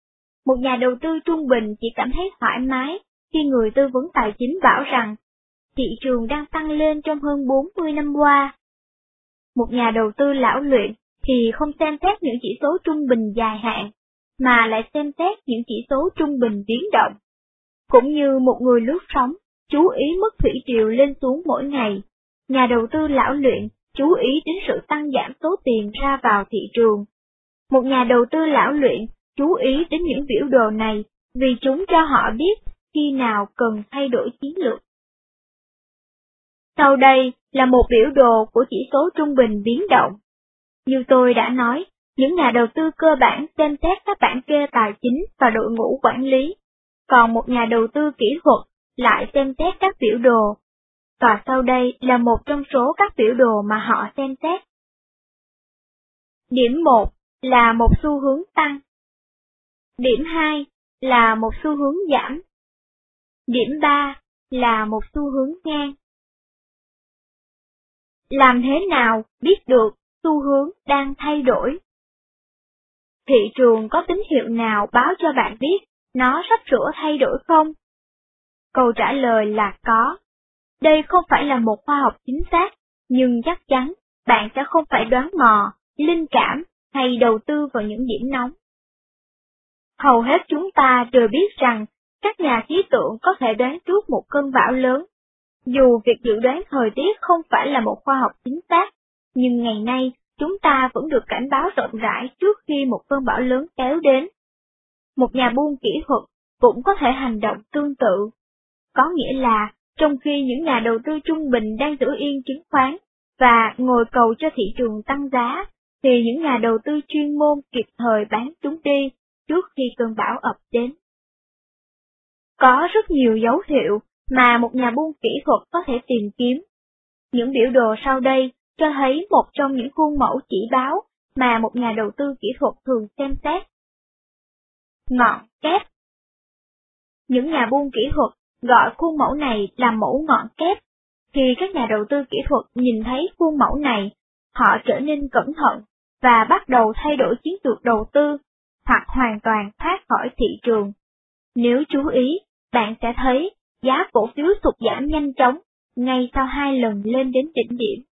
A: Một nhà đầu tư trung bình chỉ cảm thấy thoải mái khi người tư vấn tài chính bảo rằng thị trường đang tăng lên trong hơn bốn mươi năm qua. Một nhà đầu tư lão luyện thì không xem xét những chỉ số trung bình dài hạn, mà lại xem xét những chỉ số trung bình biến động. Cũng như một người lướt sóng, chú ý mức thủy triều lên xuống mỗi ngày, nhà đầu tư lão luyện chú ý đến sự tăng giảm số tiền ra vào thị trường. Một nhà đầu tư lão luyện chú ý đến những biểu đồ này vì chúng cho họ biết khi nào cần thay đổi chiến lược. Sau đây là một biểu đồ của chỉ số trung bình biến động. Như tôi đã nói, những nhà đầu tư cơ bản xem xét các bảng kê tài chính và đội ngũ quản lý, còn một nhà đầu tư kỹ thuật lại xem xét các biểu đồ. Và sau đây là một trong số các biểu đồ mà họ xem xét. Điểm một là một xu hướng tăng. Điểm hai là một xu hướng giảm. Điểm ba là một xu hướng ngang. Làm thế nào biết được xu hướng đang thay đổi? Thị trường có tín hiệu nào báo cho bạn biết nó sắp sửa thay đổi không? Câu trả lời là có. Đây không phải là một khoa học chính xác, nhưng chắc chắn bạn sẽ không phải đoán mò, linh cảm hay đầu tư vào những điểm nóng. Hầu hết chúng ta đều biết rằng các nhà khí tượng có thể đoán trước một cơn bão lớn. Dù việc dự đoán thời tiết không phải là một khoa học chính xác, nhưng ngày nay chúng ta vẫn được cảnh báo rộng rãi trước khi một cơn bão lớn kéo đến. Một nhà buôn kỹ thuật cũng có thể hành động tương tự. Có nghĩa là, trong khi những nhà đầu tư trung bình đang giữ yên chứng khoán và ngồi cầu cho thị trường tăng giá, thì những nhà đầu tư chuyên môn kịp thời bán chúng đi trước khi cơn bão ập đến. Có rất nhiều dấu hiệu mà một nhà buôn kỹ thuật có thể tìm kiếm. Những biểu đồ sau đây cho thấy một trong những khuôn mẫu chỉ báo mà một nhà đầu tư kỹ thuật thường xem xét. Ngọn kép. Những nhà buôn kỹ thuật gọi khuôn mẫu này là mẫu ngọn kép. Khi các nhà đầu tư kỹ thuật nhìn thấy khuôn mẫu này, họ trở nên cẩn thận và bắt đầu thay đổi chiến lược đầu tư, hoặc hoàn toàn thoát khỏi thị trường. Nếu chú ý, bạn sẽ thấy giá cổ phiếu sụt giảm nhanh chóng, ngay sau hai lần lên đến đỉnh điểm.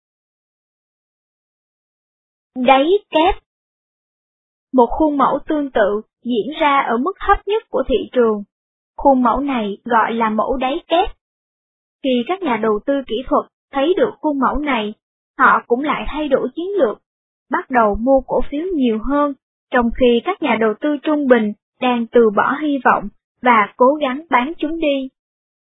A: Đáy kép. Một khuôn mẫu tương tự diễn ra ở mức thấp nhất của thị trường. Khuôn mẫu này gọi là mẫu đáy kép. Khi các nhà đầu tư kỹ thuật thấy được khuôn mẫu này, họ cũng lại thay đổi chiến lược, bắt đầu mua cổ phiếu nhiều hơn, trong khi các nhà đầu tư trung bình đang từ bỏ hy vọng và cố gắng bán chúng đi.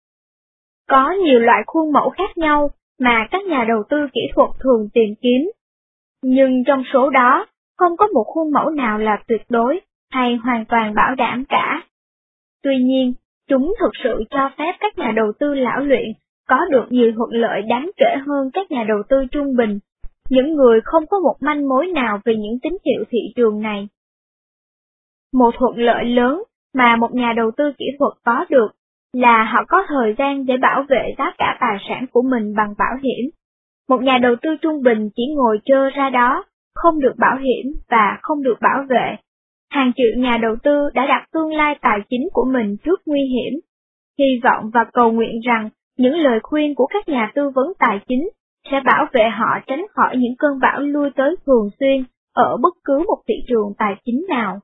A: Có nhiều loại khuôn mẫu khác nhau mà các nhà đầu tư kỹ thuật thường tìm kiếm. Nhưng trong số đó, không có một khuôn mẫu nào là tuyệt đối hay hoàn toàn bảo đảm cả. Tuy nhiên, chúng thực sự cho phép các nhà đầu tư lão luyện có được nhiều thuận lợi đáng kể hơn các nhà đầu tư trung bình, những người không có một manh mối nào về những tín hiệu thị trường này. Một thuận lợi lớn mà một nhà đầu tư kỹ thuật có được là họ có thời gian để bảo vệ giá cả tài sản của mình bằng bảo hiểm. Một nhà đầu tư trung bình chỉ ngồi trơ ra đó, không được bảo hiểm và không được bảo vệ. Hàng triệu nhà đầu tư đã đặt tương lai tài chính của mình trước nguy hiểm, hy vọng và cầu nguyện rằng những lời khuyên của các nhà tư vấn tài chính sẽ bảo vệ họ tránh khỏi những cơn bão lui tới thường xuyên ở bất cứ một thị trường tài chính nào.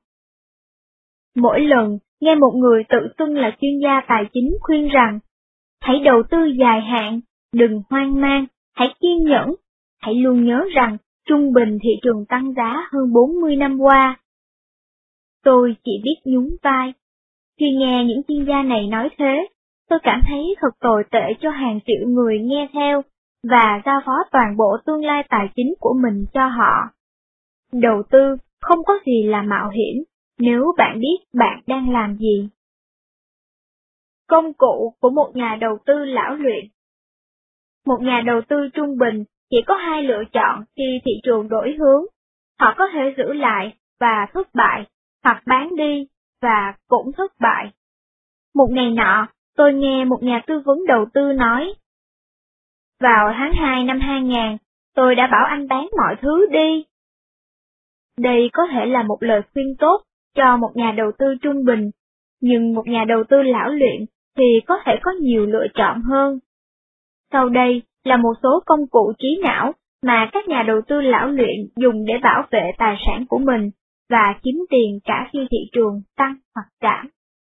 A: Mỗi lần nghe một người tự xưng là chuyên gia tài chính khuyên rằng, hãy đầu tư dài hạn, đừng hoang mang, hãy kiên nhẫn, hãy luôn nhớ rằng trung bình thị trường tăng giá hơn bốn mươi năm qua. Tôi chỉ biết nhún vai. Khi nghe những chuyên gia này nói thế, tôi cảm thấy thật tồi tệ cho hàng triệu người nghe theo và giao phó toàn bộ tương lai tài chính của mình cho họ. Đầu tư không có gì là mạo hiểm nếu bạn biết bạn đang làm gì. Công cụ của một nhà đầu tư lão luyện. Một nhà đầu tư trung bình chỉ có hai lựa chọn khi thị trường đổi hướng. Họ có thể giữ lại và thất bại, hoặc bán đi và cũng thất bại. Một ngày nọ, tôi nghe một nhà tư vấn đầu tư nói, vào tháng hai năm hai nghìn, tôi đã bảo anh bán mọi thứ đi. Đây có thể là một lời khuyên tốt cho một nhà đầu tư trung bình, nhưng một nhà đầu tư lão luyện thì có thể có nhiều lựa chọn hơn. Sau đây là một số công cụ trí não mà các nhà đầu tư lão luyện dùng để bảo vệ tài sản của mình và kiếm tiền cả khi thị trường tăng hoặc giảm.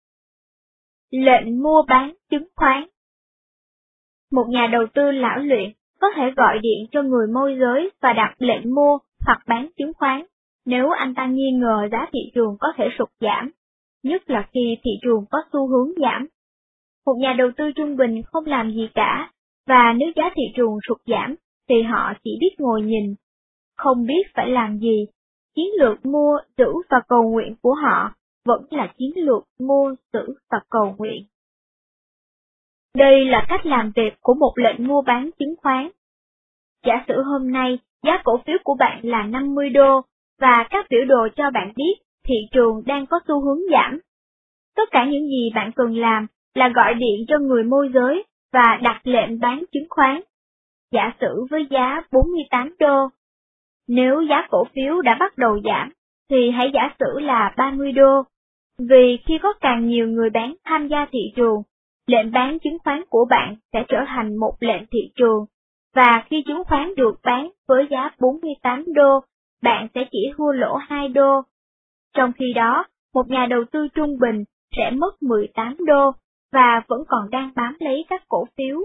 A: Lệnh mua bán chứng khoán. Một nhà đầu tư lão luyện có thể gọi điện cho người môi giới và đặt lệnh mua hoặc bán chứng khoán nếu anh ta nghi ngờ giá thị trường có thể sụt giảm, nhất là khi thị trường có xu hướng giảm. Một nhà đầu tư trung bình không làm gì cả, và nếu giá thị trường sụt giảm thì họ chỉ biết ngồi nhìn, không biết phải làm gì. Chiến lược mua, giữ và cầu nguyện của họ vẫn là chiến lược mua, giữ và cầu nguyện. Đây là cách làm việc của một lệnh mua bán chứng khoán. Giả sử hôm nay giá cổ phiếu của bạn là năm mươi đô và các biểu đồ cho bạn biết thị trường đang có xu hướng giảm. Tất cả những gì bạn cần làm là gọi điện cho người môi giới và đặt lệnh bán chứng khoán. Giả sử với giá bốn mươi tám đô. Nếu giá cổ phiếu đã bắt đầu giảm, thì hãy giả sử là ba mươi đô. Vì khi có càng nhiều người bán tham gia thị trường, lệnh bán chứng khoán của bạn sẽ trở thành một lệnh thị trường, và khi chứng khoán được bán với giá bốn mươi tám đô, bạn sẽ chỉ thua lỗ hai đô. Trong khi đó, một nhà đầu tư trung bình sẽ mất mười tám đô, và vẫn còn đang bám lấy các cổ phiếu.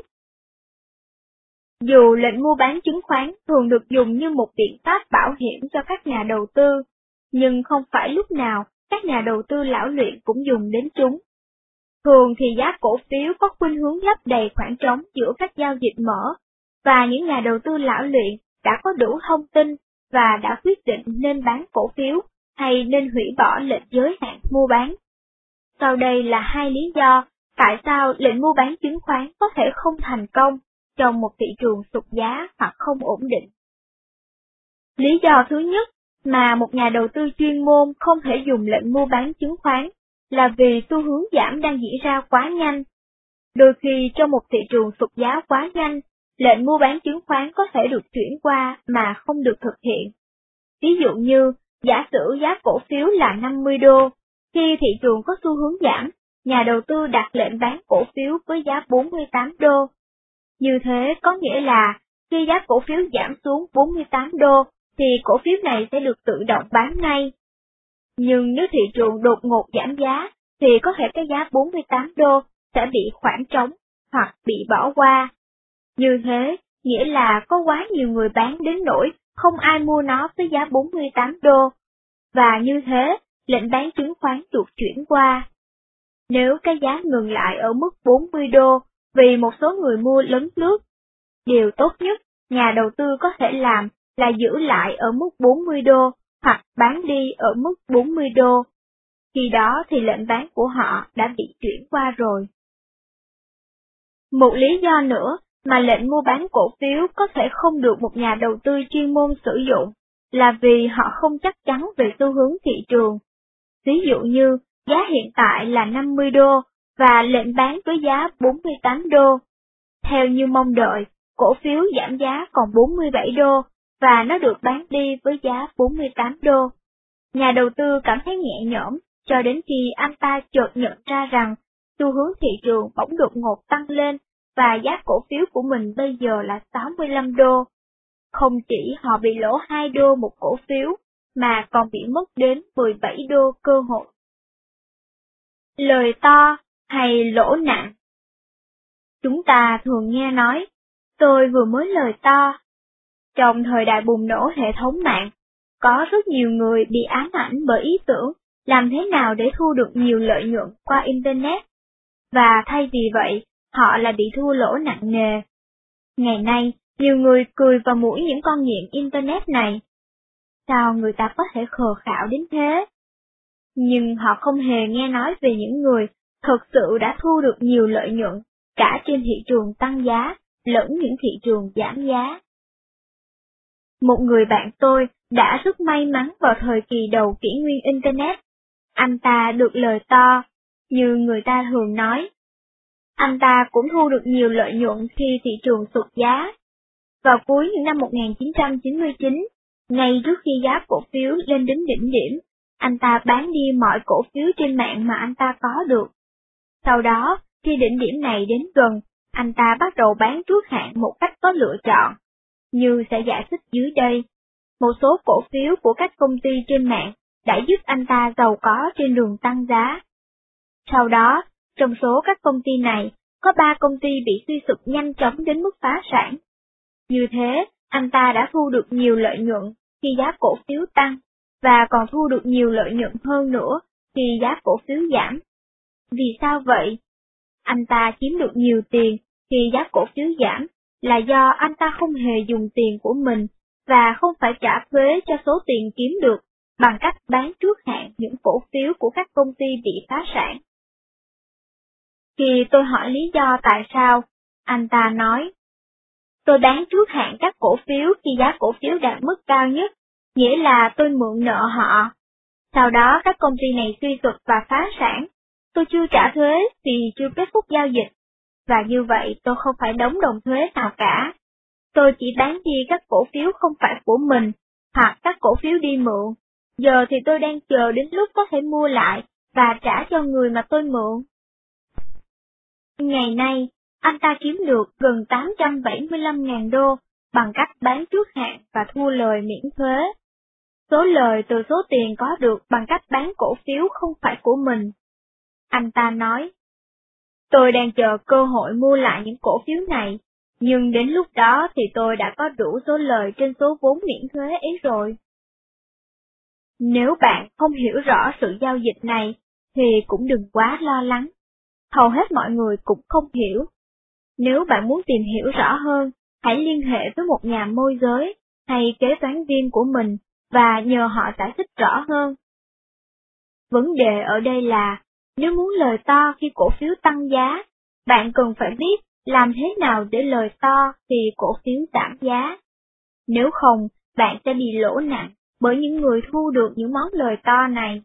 A: Dù lệnh mua bán chứng khoán thường được dùng như một biện pháp bảo hiểm cho các nhà đầu tư, nhưng không phải lúc nào các nhà đầu tư lão luyện cũng dùng đến chúng. Thường thì giá cổ phiếu có khuynh hướng lấp đầy khoảng trống giữa các giao dịch mở, và những nhà đầu tư lão luyện đã có đủ thông tin và đã quyết định nên bán cổ phiếu hay nên hủy bỏ lệnh giới hạn mua bán. Sau đây là hai lý do tại sao lệnh mua bán chứng khoán có thể không thành công trong một thị trường sụt giá hoặc không ổn định. Lý do thứ nhất mà một nhà đầu tư chuyên môn không thể dùng lệnh mua bán chứng khoán là vì xu hướng giảm đang diễn ra quá nhanh. Đôi khi trong một thị trường sụt giá quá nhanh, lệnh mua bán chứng khoán có thể được chuyển qua mà không được thực hiện. Ví dụ như, giả sử giá cổ phiếu là năm mươi đô, khi thị trường có xu hướng giảm, nhà đầu tư đặt lệnh bán cổ phiếu với giá bốn mươi tám đô. Như thế có nghĩa là, khi giá cổ phiếu giảm xuống bốn mươi tám đô, thì cổ phiếu này sẽ được tự động bán ngay. Nhưng nếu thị trường đột ngột giảm giá, thì có thể cái giá bốn mươi tám đô sẽ bị khoảng trống hoặc bị bỏ qua. Như thế, nghĩa là có quá nhiều người bán đến nỗi không ai mua nó với giá bốn mươi tám đô, và như thế, lệnh bán chứng khoán được chuyển qua. Nếu cái giá ngừng lại ở mức bốn mươi đô vì một số người mua lấn lướt, điều tốt nhất nhà đầu tư có thể làm là giữ lại ở mức bốn mươi đô hoặc bán đi ở mức bốn mươi đô. Khi đó thì lệnh bán của họ đã bị chuyển qua rồi. Một lý do nữa mà lệnh mua bán cổ phiếu có thể không được một nhà đầu tư chuyên môn sử dụng là vì họ không chắc chắn về xu hướng thị trường. Ví dụ như, giá hiện tại là năm mươi đô và lệnh bán với giá bốn mươi tám đô. Theo như mong đợi, cổ phiếu giảm giá còn bốn mươi bảy đô và nó được bán đi với giá bốn mươi tám đô. Nhà đầu tư cảm thấy nhẹ nhõm cho đến khi anh ta chợt nhận ra rằng xu hướng thị trường bỗng đột ngột tăng lên và giá cổ phiếu của mình bây giờ là sáu mươi lăm đô. Không chỉ họ bị lỗ hai đô một cổ phiếu, mà còn bị mất đến mười bảy đô cơ hội. Lời to hay lỗ nặng? Chúng ta thường nghe nói, tôi vừa mới lời to. Trong thời đại bùng nổ hệ thống mạng, có rất nhiều người bị ám ảnh bởi ý tưởng làm thế nào để thu được nhiều lợi nhuận qua Internet, và thay vì vậy, họ lại bị thua lỗ nặng nề. Ngày nay, nhiều người cười vào mũi những con nghiện Internet này. Sao người ta có thể khờ khạo đến thế? Nhưng họ không hề nghe nói về những người thực sự đã thu được nhiều lợi nhuận, cả trên thị trường tăng giá, lẫn những thị trường giảm giá. Một người bạn tôi đã rất may mắn vào thời kỳ đầu kỷ nguyên Internet. Anh ta được lời to, như người ta thường nói. Anh ta cũng thu được nhiều lợi nhuận khi thị trường sụt giá. Vào cuối những năm một nghìn chín trăm chín mươi chín, ngay trước khi giá cổ phiếu lên đến đỉnh điểm, anh ta bán đi mọi cổ phiếu trên mạng mà anh ta có được. Sau đó, khi đỉnh điểm này đến gần, anh ta bắt đầu bán trước hạn một cách có lựa chọn. Như sẽ giải thích dưới đây, một số cổ phiếu của các công ty trên mạng đã giúp anh ta giàu có trên đường tăng giá. Sau đó, trong số các công ty này, có ba công ty bị suy sụp nhanh chóng đến mức phá sản. Như thế, anh ta đã thu được nhiều lợi nhuận khi giá cổ phiếu tăng, và còn thu được nhiều lợi nhuận hơn nữa khi giá cổ phiếu giảm. Vì sao vậy? Anh ta kiếm được nhiều tiền khi giá cổ phiếu giảm là do anh ta không hề dùng tiền của mình và không phải trả thuế cho số tiền kiếm được bằng cách bán trước hạn những cổ phiếu của các công ty bị phá sản. Khi tôi hỏi lý do tại sao, anh ta nói, tôi bán trước hạn các cổ phiếu khi giá cổ phiếu đạt mức cao nhất, nghĩa là tôi mượn nợ họ. Sau đó các công ty này suy sụp và phá sản. Tôi chưa trả thuế vì chưa kết thúc giao dịch, và như vậy tôi không phải đóng đồng thuế nào cả. Tôi chỉ bán đi các cổ phiếu không phải của mình, hoặc các cổ phiếu đi mượn. Giờ thì tôi đang chờ đến lúc có thể mua lại và trả cho người mà tôi mượn. Ngày nay, anh ta kiếm được gần tám trăm bảy mươi lăm nghìn đô bằng cách bán trước hạn và thu lời miễn thuế. Số lời từ số tiền có được bằng cách bán cổ phiếu không phải của mình. Anh ta nói, tôi đang chờ cơ hội mua lại những cổ phiếu này, nhưng đến lúc đó thì tôi đã có đủ số lời trên số vốn miễn thuế ấy rồi. Nếu bạn không hiểu rõ sự giao dịch này, thì cũng đừng quá lo lắng. Hầu hết mọi người cũng không hiểu. Nếu bạn muốn tìm hiểu rõ hơn, hãy liên hệ với một nhà môi giới hay kế toán viên của mình và nhờ họ giải thích rõ hơn. Vấn đề ở đây là, nếu muốn lời to khi cổ phiếu tăng giá, bạn cần phải biết làm thế nào để lời to khi cổ phiếu giảm giá. Nếu không, bạn sẽ bị lỗ nặng bởi những người thu được những món lời to này.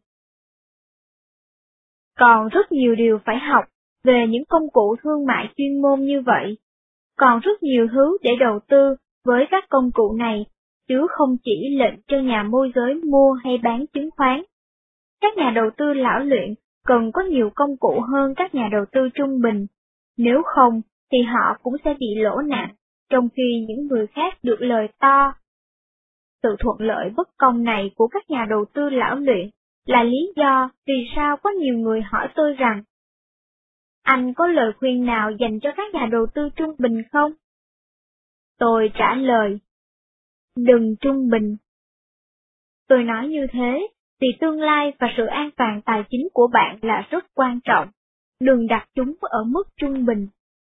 A: Còn rất nhiều điều phải học về những công cụ thương mại chuyên môn như vậy. Còn rất nhiều thứ để đầu tư với các công cụ này, chứ không chỉ lệnh cho nhà môi giới mua hay bán chứng khoán. Các nhà đầu tư lão luyện cần có nhiều công cụ hơn các nhà đầu tư trung bình, nếu không thì họ cũng sẽ bị lỗ nặng, trong khi những người khác được lời to. Sự thuận lợi bất công này của các nhà đầu tư lão luyện là lý do vì sao có nhiều người hỏi tôi rằng, anh có lời khuyên nào dành cho các nhà đầu tư trung bình không? Tôi trả lời, đừng trung bình. Tôi nói như thế vì tương lai và sự an toàn tài chính của bạn là rất quan trọng, đừng đặt chúng ở mức trung bình.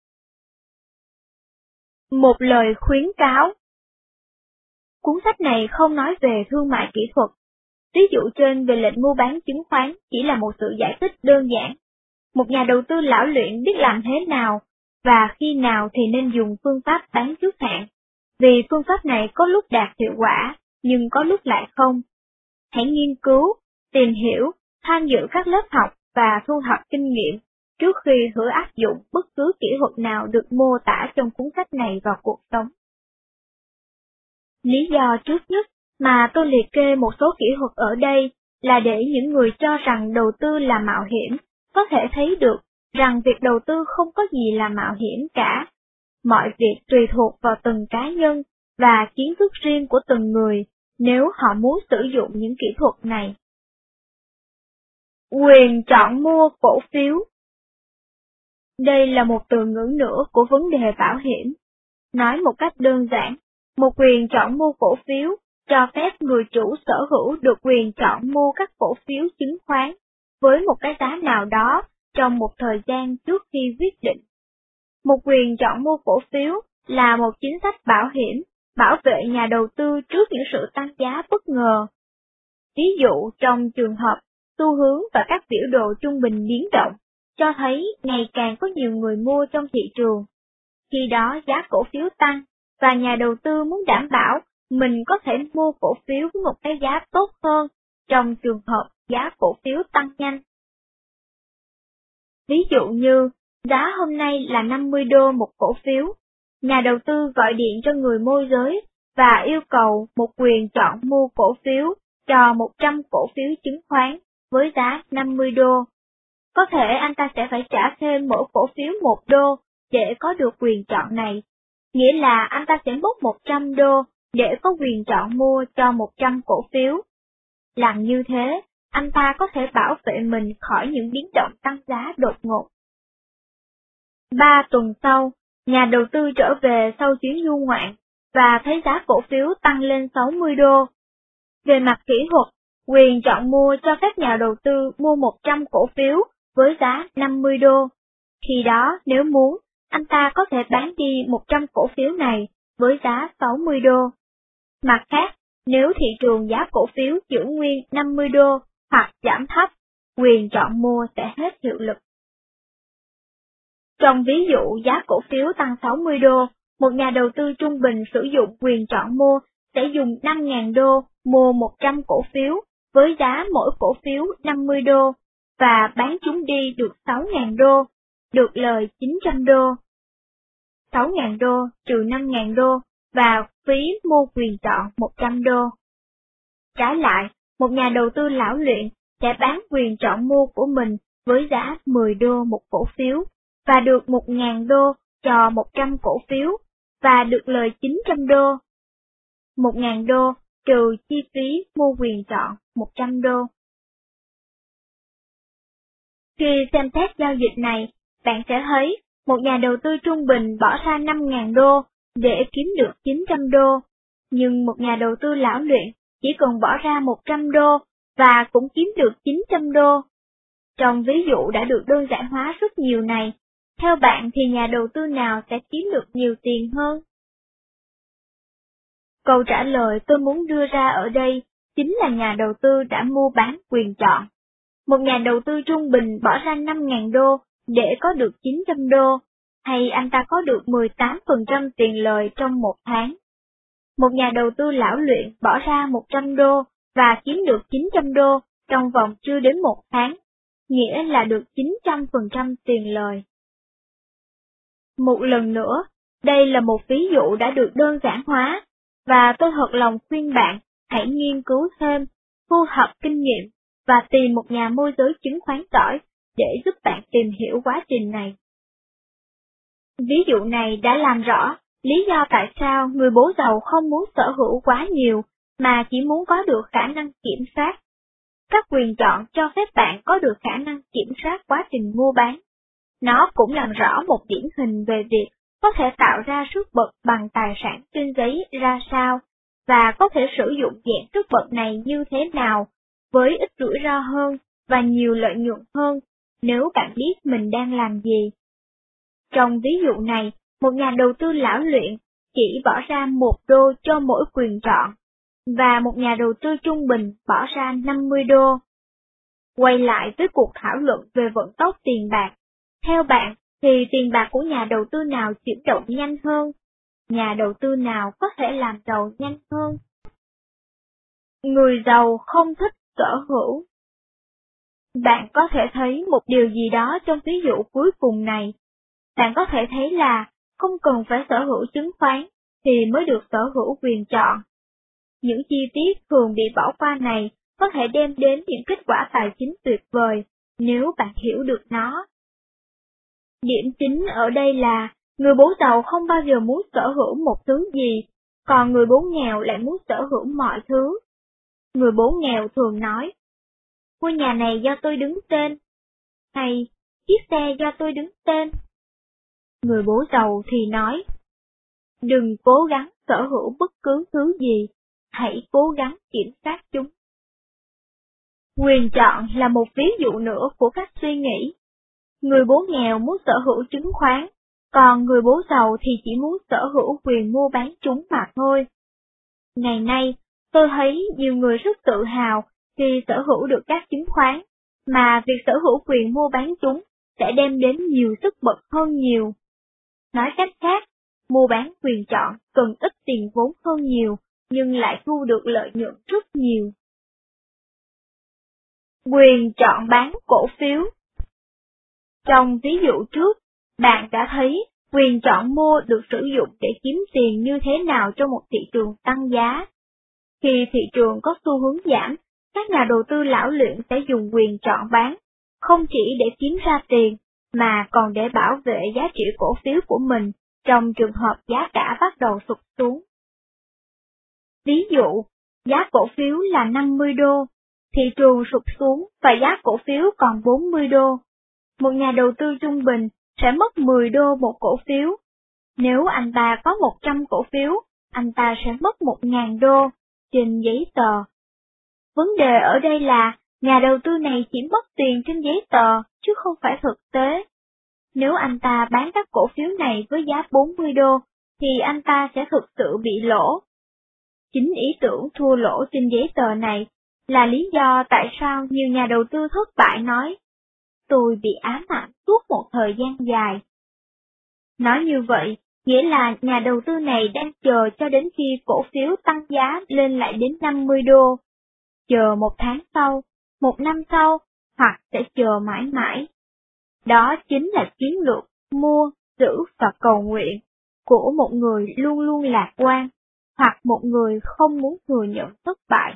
A: Một lời khuyến cáo. Cuốn sách này không nói về thương mại kỹ thuật. Ví dụ trên về lệnh mua bán chứng khoán chỉ là một sự giải thích đơn giản. Một nhà đầu tư lão luyện biết làm thế nào và khi nào thì nên dùng phương pháp bán trước hạn, vì phương pháp này có lúc đạt hiệu quả, nhưng có lúc lại không. Hãy nghiên cứu, tìm hiểu, tham dự các lớp học và thu thập kinh nghiệm trước khi thử áp dụng bất cứ kỹ thuật nào được mô tả trong cuốn sách này vào cuộc sống. Lý do trước nhất mà tôi liệt kê một số kỹ thuật ở đây là để những người cho rằng đầu tư là mạo hiểm có thể thấy được rằng việc đầu tư không có gì là mạo hiểm cả. Mọi việc tùy thuộc vào từng cá nhân và kiến thức riêng của từng người nếu họ muốn sử dụng những kỹ thuật này. Quyền chọn mua cổ phiếu. Đây là một từ ngữ nữa của vấn đề bảo hiểm. Nói một cách đơn giản, một quyền chọn mua cổ phiếu cho phép người chủ sở hữu được quyền chọn mua các cổ phiếu chứng khoán với một cái giá nào đó trong một thời gian trước khi quyết định. Một quyền chọn mua cổ phiếu là một chính sách bảo hiểm, bảo vệ nhà đầu tư trước những sự tăng giá bất ngờ. Ví dụ trong trường hợp xu hướng và các biểu đồ trung bình biến động, cho thấy ngày càng có nhiều người mua trong thị trường. Khi đó giá cổ phiếu tăng, và nhà đầu tư muốn đảm bảo mình có thể mua cổ phiếu với một cái giá tốt hơn trong trường hợp giá cổ phiếu tăng nhanh. Ví dụ như, giá hôm nay là năm mươi đô một cổ phiếu, nhà đầu tư gọi điện cho người môi giới và yêu cầu một quyền chọn mua cổ phiếu cho một trăm cổ phiếu chứng khoán với giá năm mươi đô. Có thể anh ta sẽ phải trả thêm mỗi cổ phiếu một đô để có được quyền chọn này, nghĩa là anh ta sẽ mất một trăm đô để có quyền chọn mua cho một trăm cổ phiếu. Làm như thế, anh ta có thể bảo vệ mình khỏi những biến động tăng giá đột ngột. Ba tuần sau, nhà đầu tư trở về sau chuyến du ngoạn và thấy giá cổ phiếu tăng lên sáu mươi đô. Về mặt kỹ thuật, quyền chọn mua cho phép nhà đầu tư mua một trăm cổ phiếu với giá năm mươi đô. Khi đó, nếu muốn, anh ta có thể bán đi một trăm cổ phiếu này với giá sáu mươi đô. Mặt khác, nếu thị trường giá cổ phiếu giữ nguyên năm mươi đô hoặc giảm thấp, quyền chọn mua sẽ hết hiệu lực. Trong ví dụ giá cổ phiếu tăng sáu mươi đô, một nhà đầu tư trung bình sử dụng quyền chọn mua sẽ dùng năm nghìn đô mua một trăm cổ phiếu với giá mỗi cổ phiếu năm mươi đô và bán chúng đi được sáu nghìn đô, được lời chín trăm đô. sáu nghìn đô trừ năm nghìn đô và phí mua quyền chọn một trăm đô. Trái lại, một nhà đầu tư lão luyện sẽ bán quyền chọn mua của mình với giá mười đô một cổ phiếu và được một nghìn đô cho một trăm cổ phiếu và được lời chín trăm đô. một nghìn đô trừ chi phí mua quyền chọn một trăm đô. Khi xem xét giao dịch này, bạn sẽ thấy một nhà đầu tư trung bình bỏ ra năm nghìn đô để kiếm được chín trăm đô, nhưng một nhà đầu tư lão luyện chỉ cần bỏ ra một trăm đô và cũng kiếm được chín trăm đô. Trong ví dụ đã được đơn giản hóa rất nhiều này, theo bạn thì nhà đầu tư nào sẽ kiếm được nhiều tiền hơn? Câu trả lời tôi muốn đưa ra ở đây chính là nhà đầu tư đã mua bán quyền chọn. Một nhà đầu tư trung bình bỏ ra năm nghìn đô để có được chín trăm đô, hay anh ta có được mười tám phần trăm tiền lời trong một tháng. Một nhà đầu tư lão luyện bỏ ra một trăm đô và kiếm được chín trăm đô trong vòng chưa đến một tháng, nghĩa là được chín trăm phần trăm tiền lời. Một lần nữa, đây là một ví dụ đã được đơn giản hóa, và tôi thật lòng khuyên bạn hãy nghiên cứu thêm, thu thập kinh nghiệm và tìm một nhà môi giới chứng khoán giỏi để giúp bạn tìm hiểu quá trình này. Ví dụ này đã làm rõ lý do tại sao người bố giàu không muốn sở hữu quá nhiều mà chỉ muốn có được khả năng kiểm soát. Các quyền chọn cho phép bạn có được khả năng kiểm soát quá trình mua bán. Nó cũng làm rõ một điển hình về việc có thể tạo ra sức bật bằng tài sản trên giấy ra sao, và có thể sử dụng dạng sức bật này như thế nào, với ít rủi ro hơn và nhiều lợi nhuận hơn, nếu bạn biết mình đang làm gì. Trong ví dụ này, một nhà đầu tư lão luyện chỉ bỏ ra một đô cho mỗi quyền chọn, và một nhà đầu tư trung bình bỏ ra năm mươi đô. Quay lại với cuộc thảo luận về vận tốc tiền bạc, theo bạn thì tiền bạc của nhà đầu tư nào chuyển động nhanh hơn? Nhà đầu tư nào có thể làm giàu nhanh hơn? Người giàu không thích sở hữu. Bạn có thể thấy một điều gì đó trong ví dụ cuối cùng này. Bạn có thể thấy là không cần phải sở hữu chứng khoán thì mới được sở hữu quyền chọn. Những chi tiết thường bị bỏ qua này có thể đem đến những kết quả tài chính tuyệt vời nếu bạn hiểu được nó. Điểm chính ở đây là người bố giàu không bao giờ muốn sở hữu một thứ gì, còn người bố nghèo lại muốn sở hữu mọi thứ. Người bố nghèo thường nói, ngôi nhà này do tôi đứng tên, hay chiếc xe do tôi đứng tên. Người bố giàu thì nói, đừng cố gắng sở hữu bất cứ thứ gì, hãy cố gắng kiểm soát chúng. Quyền chọn là một ví dụ nữa của cách suy nghĩ. Người bố nghèo muốn sở hữu chứng khoán, còn người bố giàu thì chỉ muốn sở hữu quyền mua bán chúng mà thôi. Ngày nay, tôi thấy nhiều người rất tự hào khi sở hữu được các chứng khoán, mà việc sở hữu quyền mua bán chúng sẽ đem đến nhiều sức bật hơn nhiều. Nói cách khác, mua bán quyền chọn cần ít tiền vốn hơn nhiều, nhưng lại thu được lợi nhuận rất nhiều. Quyền chọn bán cổ phiếu. Trong ví dụ trước, bạn đã thấy quyền chọn mua được sử dụng để kiếm tiền như thế nào trong một thị trường tăng giá. Khi thị trường có xu hướng giảm, các nhà đầu tư lão luyện sẽ dùng quyền chọn bán, không chỉ để kiếm ra tiền, mà còn để bảo vệ giá trị cổ phiếu của mình trong trường hợp giá cả bắt đầu sụt xuống. Ví dụ, giá cổ phiếu là năm mươi đô, thị trường sụt xuống và giá cổ phiếu còn bốn mươi đô. Một nhà đầu tư trung bình sẽ mất mười đô một cổ phiếu. Nếu anh ta có một trăm cổ phiếu, anh ta sẽ mất một nghìn đô trên giấy tờ. Vấn đề ở đây là nhà đầu tư này chỉ mất tiền trên giấy tờ chứ không phải thực tế. Nếu anh ta bán các cổ phiếu này với giá bốn mươi đô, thì anh ta sẽ thực sự bị lỗ. Chính ý tưởng thua lỗ trên giấy tờ này là lý do tại sao nhiều nhà đầu tư thất bại nói, tôi bị ám ảnh suốt một thời gian dài. Nói như vậy, nghĩa là nhà đầu tư này đang chờ cho đến khi cổ phiếu tăng giá lên lại đến năm mươi đô. Chờ một tháng sau, một năm sau, hoặc sẽ chờ mãi mãi. Đó chính là chiến lược mua, giữ và cầu nguyện của một người luôn luôn lạc quan, hoặc một người không muốn thừa nhận thất bại.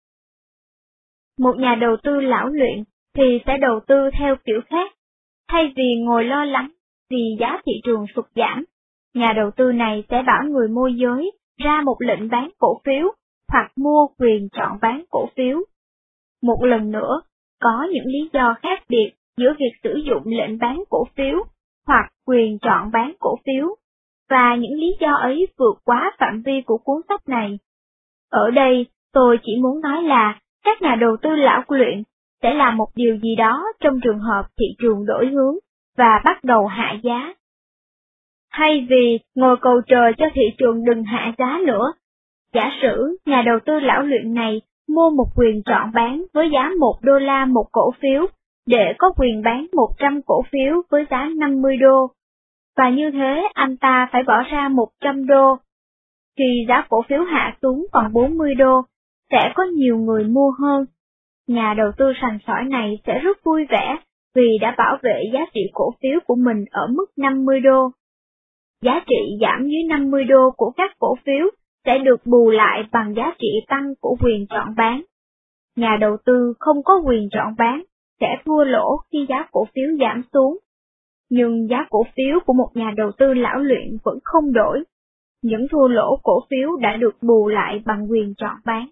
A: Một nhà đầu tư lão luyện thì sẽ đầu tư theo kiểu khác. Thay vì ngồi lo lắng vì giá thị trường sụt giảm, nhà đầu tư này sẽ bảo người môi giới ra một lệnh bán cổ phiếu hoặc mua quyền chọn bán cổ phiếu. Một lần nữa, có những lý do khác biệt giữa việc sử dụng lệnh bán cổ phiếu hoặc quyền chọn bán cổ phiếu, và những lý do ấy vượt quá phạm vi của cuốn sách này. Ở đây, tôi chỉ muốn nói là các nhà đầu tư lão luyện sẽ làm một điều gì đó trong trường hợp thị trường đổi hướng và bắt đầu hạ giá. Thay vì ngồi cầu trời cho thị trường đừng hạ giá nữa, giả sử nhà đầu tư lão luyện này mua một quyền chọn bán với giá một đô la một cổ phiếu để có quyền bán một trăm cổ phiếu với giá năm mươi đô, và như thế anh ta phải bỏ ra một trăm đô. Khi giá cổ phiếu hạ xuống còn bốn mươi đô, sẽ có nhiều người mua hơn. Nhà đầu tư sành sỏi này sẽ rất vui vẻ vì đã bảo vệ giá trị cổ phiếu của mình ở mức năm mươi đô. Giá trị giảm dưới năm mươi đô của các cổ phiếu sẽ được bù lại bằng giá trị tăng của quyền chọn bán. Nhà đầu tư không có quyền chọn bán sẽ thua lỗ khi giá cổ phiếu giảm xuống. Nhưng giá cổ phiếu của một nhà đầu tư lão luyện vẫn không đổi. Những thua lỗ cổ phiếu đã được bù lại bằng quyền chọn bán.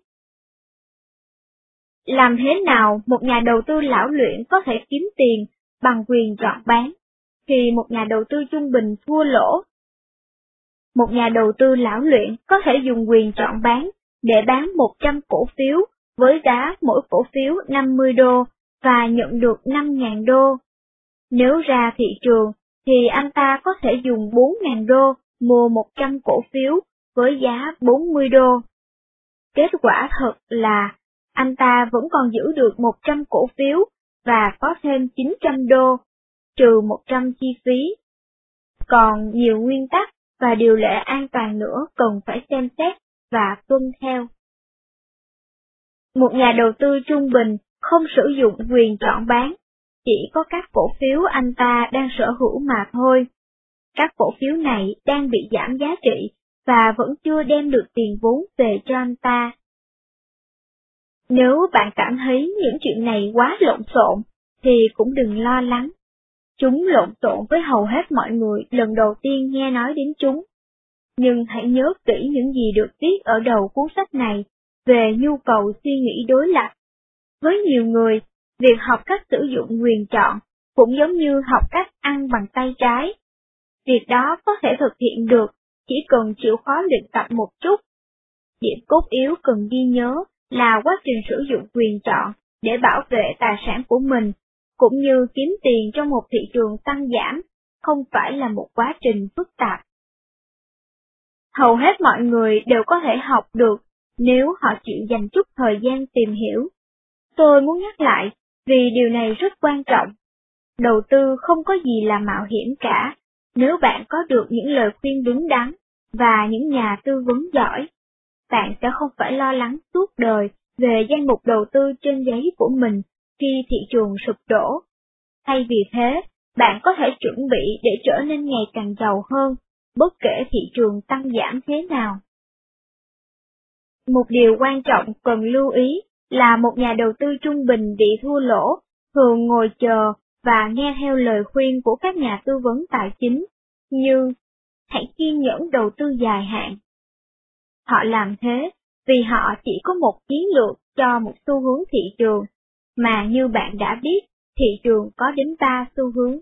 A: Làm thế nào một nhà đầu tư lão luyện có thể kiếm tiền bằng quyền chọn bán khi một nhà đầu tư trung bình thua lỗ? Một nhà đầu tư lão luyện có thể dùng quyền chọn bán để bán một trăm cổ phiếu với giá mỗi cổ phiếu năm mươi đô và nhận được năm nghìn đô. Nếu ra thị trường thì anh ta có thể dùng bốn nghìn đô mua một trăm cổ phiếu với giá bốn mươi đô. Kết quả thật là anh ta vẫn còn giữ được một trăm cổ phiếu và có thêm chín trăm đô, trừ một trăm chi phí. Còn nhiều nguyên tắc và điều lệ an toàn nữa cần phải xem xét và tuân theo. Một nhà đầu tư trung bình không sử dụng quyền chọn bán, chỉ có các cổ phiếu anh ta đang sở hữu mà thôi. Các cổ phiếu này đang bị giảm giá trị và vẫn chưa đem được tiền vốn về cho anh ta. Nếu bạn cảm thấy những chuyện này quá lộn xộn, thì cũng đừng lo lắng. Chúng lộn xộn với hầu hết mọi người lần đầu tiên nghe nói đến chúng. Nhưng hãy nhớ kỹ những gì được viết ở đầu cuốn sách này về nhu cầu suy nghĩ đối lập. Với nhiều người, việc học cách sử dụng quyền chọn cũng giống như học cách ăn bằng tay trái. Việc đó có thể thực hiện được, chỉ cần chịu khó luyện tập một chút. Điểm cốt yếu cần ghi nhớ là quá trình sử dụng quyền chọn để bảo vệ tài sản của mình, cũng như kiếm tiền trong một thị trường tăng giảm, không phải là một quá trình phức tạp. Hầu hết mọi người đều có thể học được nếu họ chịu dành chút thời gian tìm hiểu. Tôi muốn nhắc lại, vì điều này rất quan trọng. Đầu tư không có gì là mạo hiểm cả, nếu bạn có được những lời khuyên đúng đắn và những nhà tư vấn giỏi. Bạn sẽ không phải lo lắng suốt đời về danh mục đầu tư trên giấy của mình khi thị trường sụp đổ. Thay vì thế, bạn có thể chuẩn bị để trở nên ngày càng giàu hơn, bất kể thị trường tăng giảm thế nào. Một điều quan trọng cần lưu ý là một nhà đầu tư trung bình bị thua lỗ thường ngồi chờ và nghe theo lời khuyên của các nhà tư vấn tài chính như hãy kiên nhẫn đầu tư dài hạn. Họ làm thế vì họ chỉ có một chiến lược cho một xu hướng thị trường, mà như bạn đã biết, thị trường có đến ba xu hướng.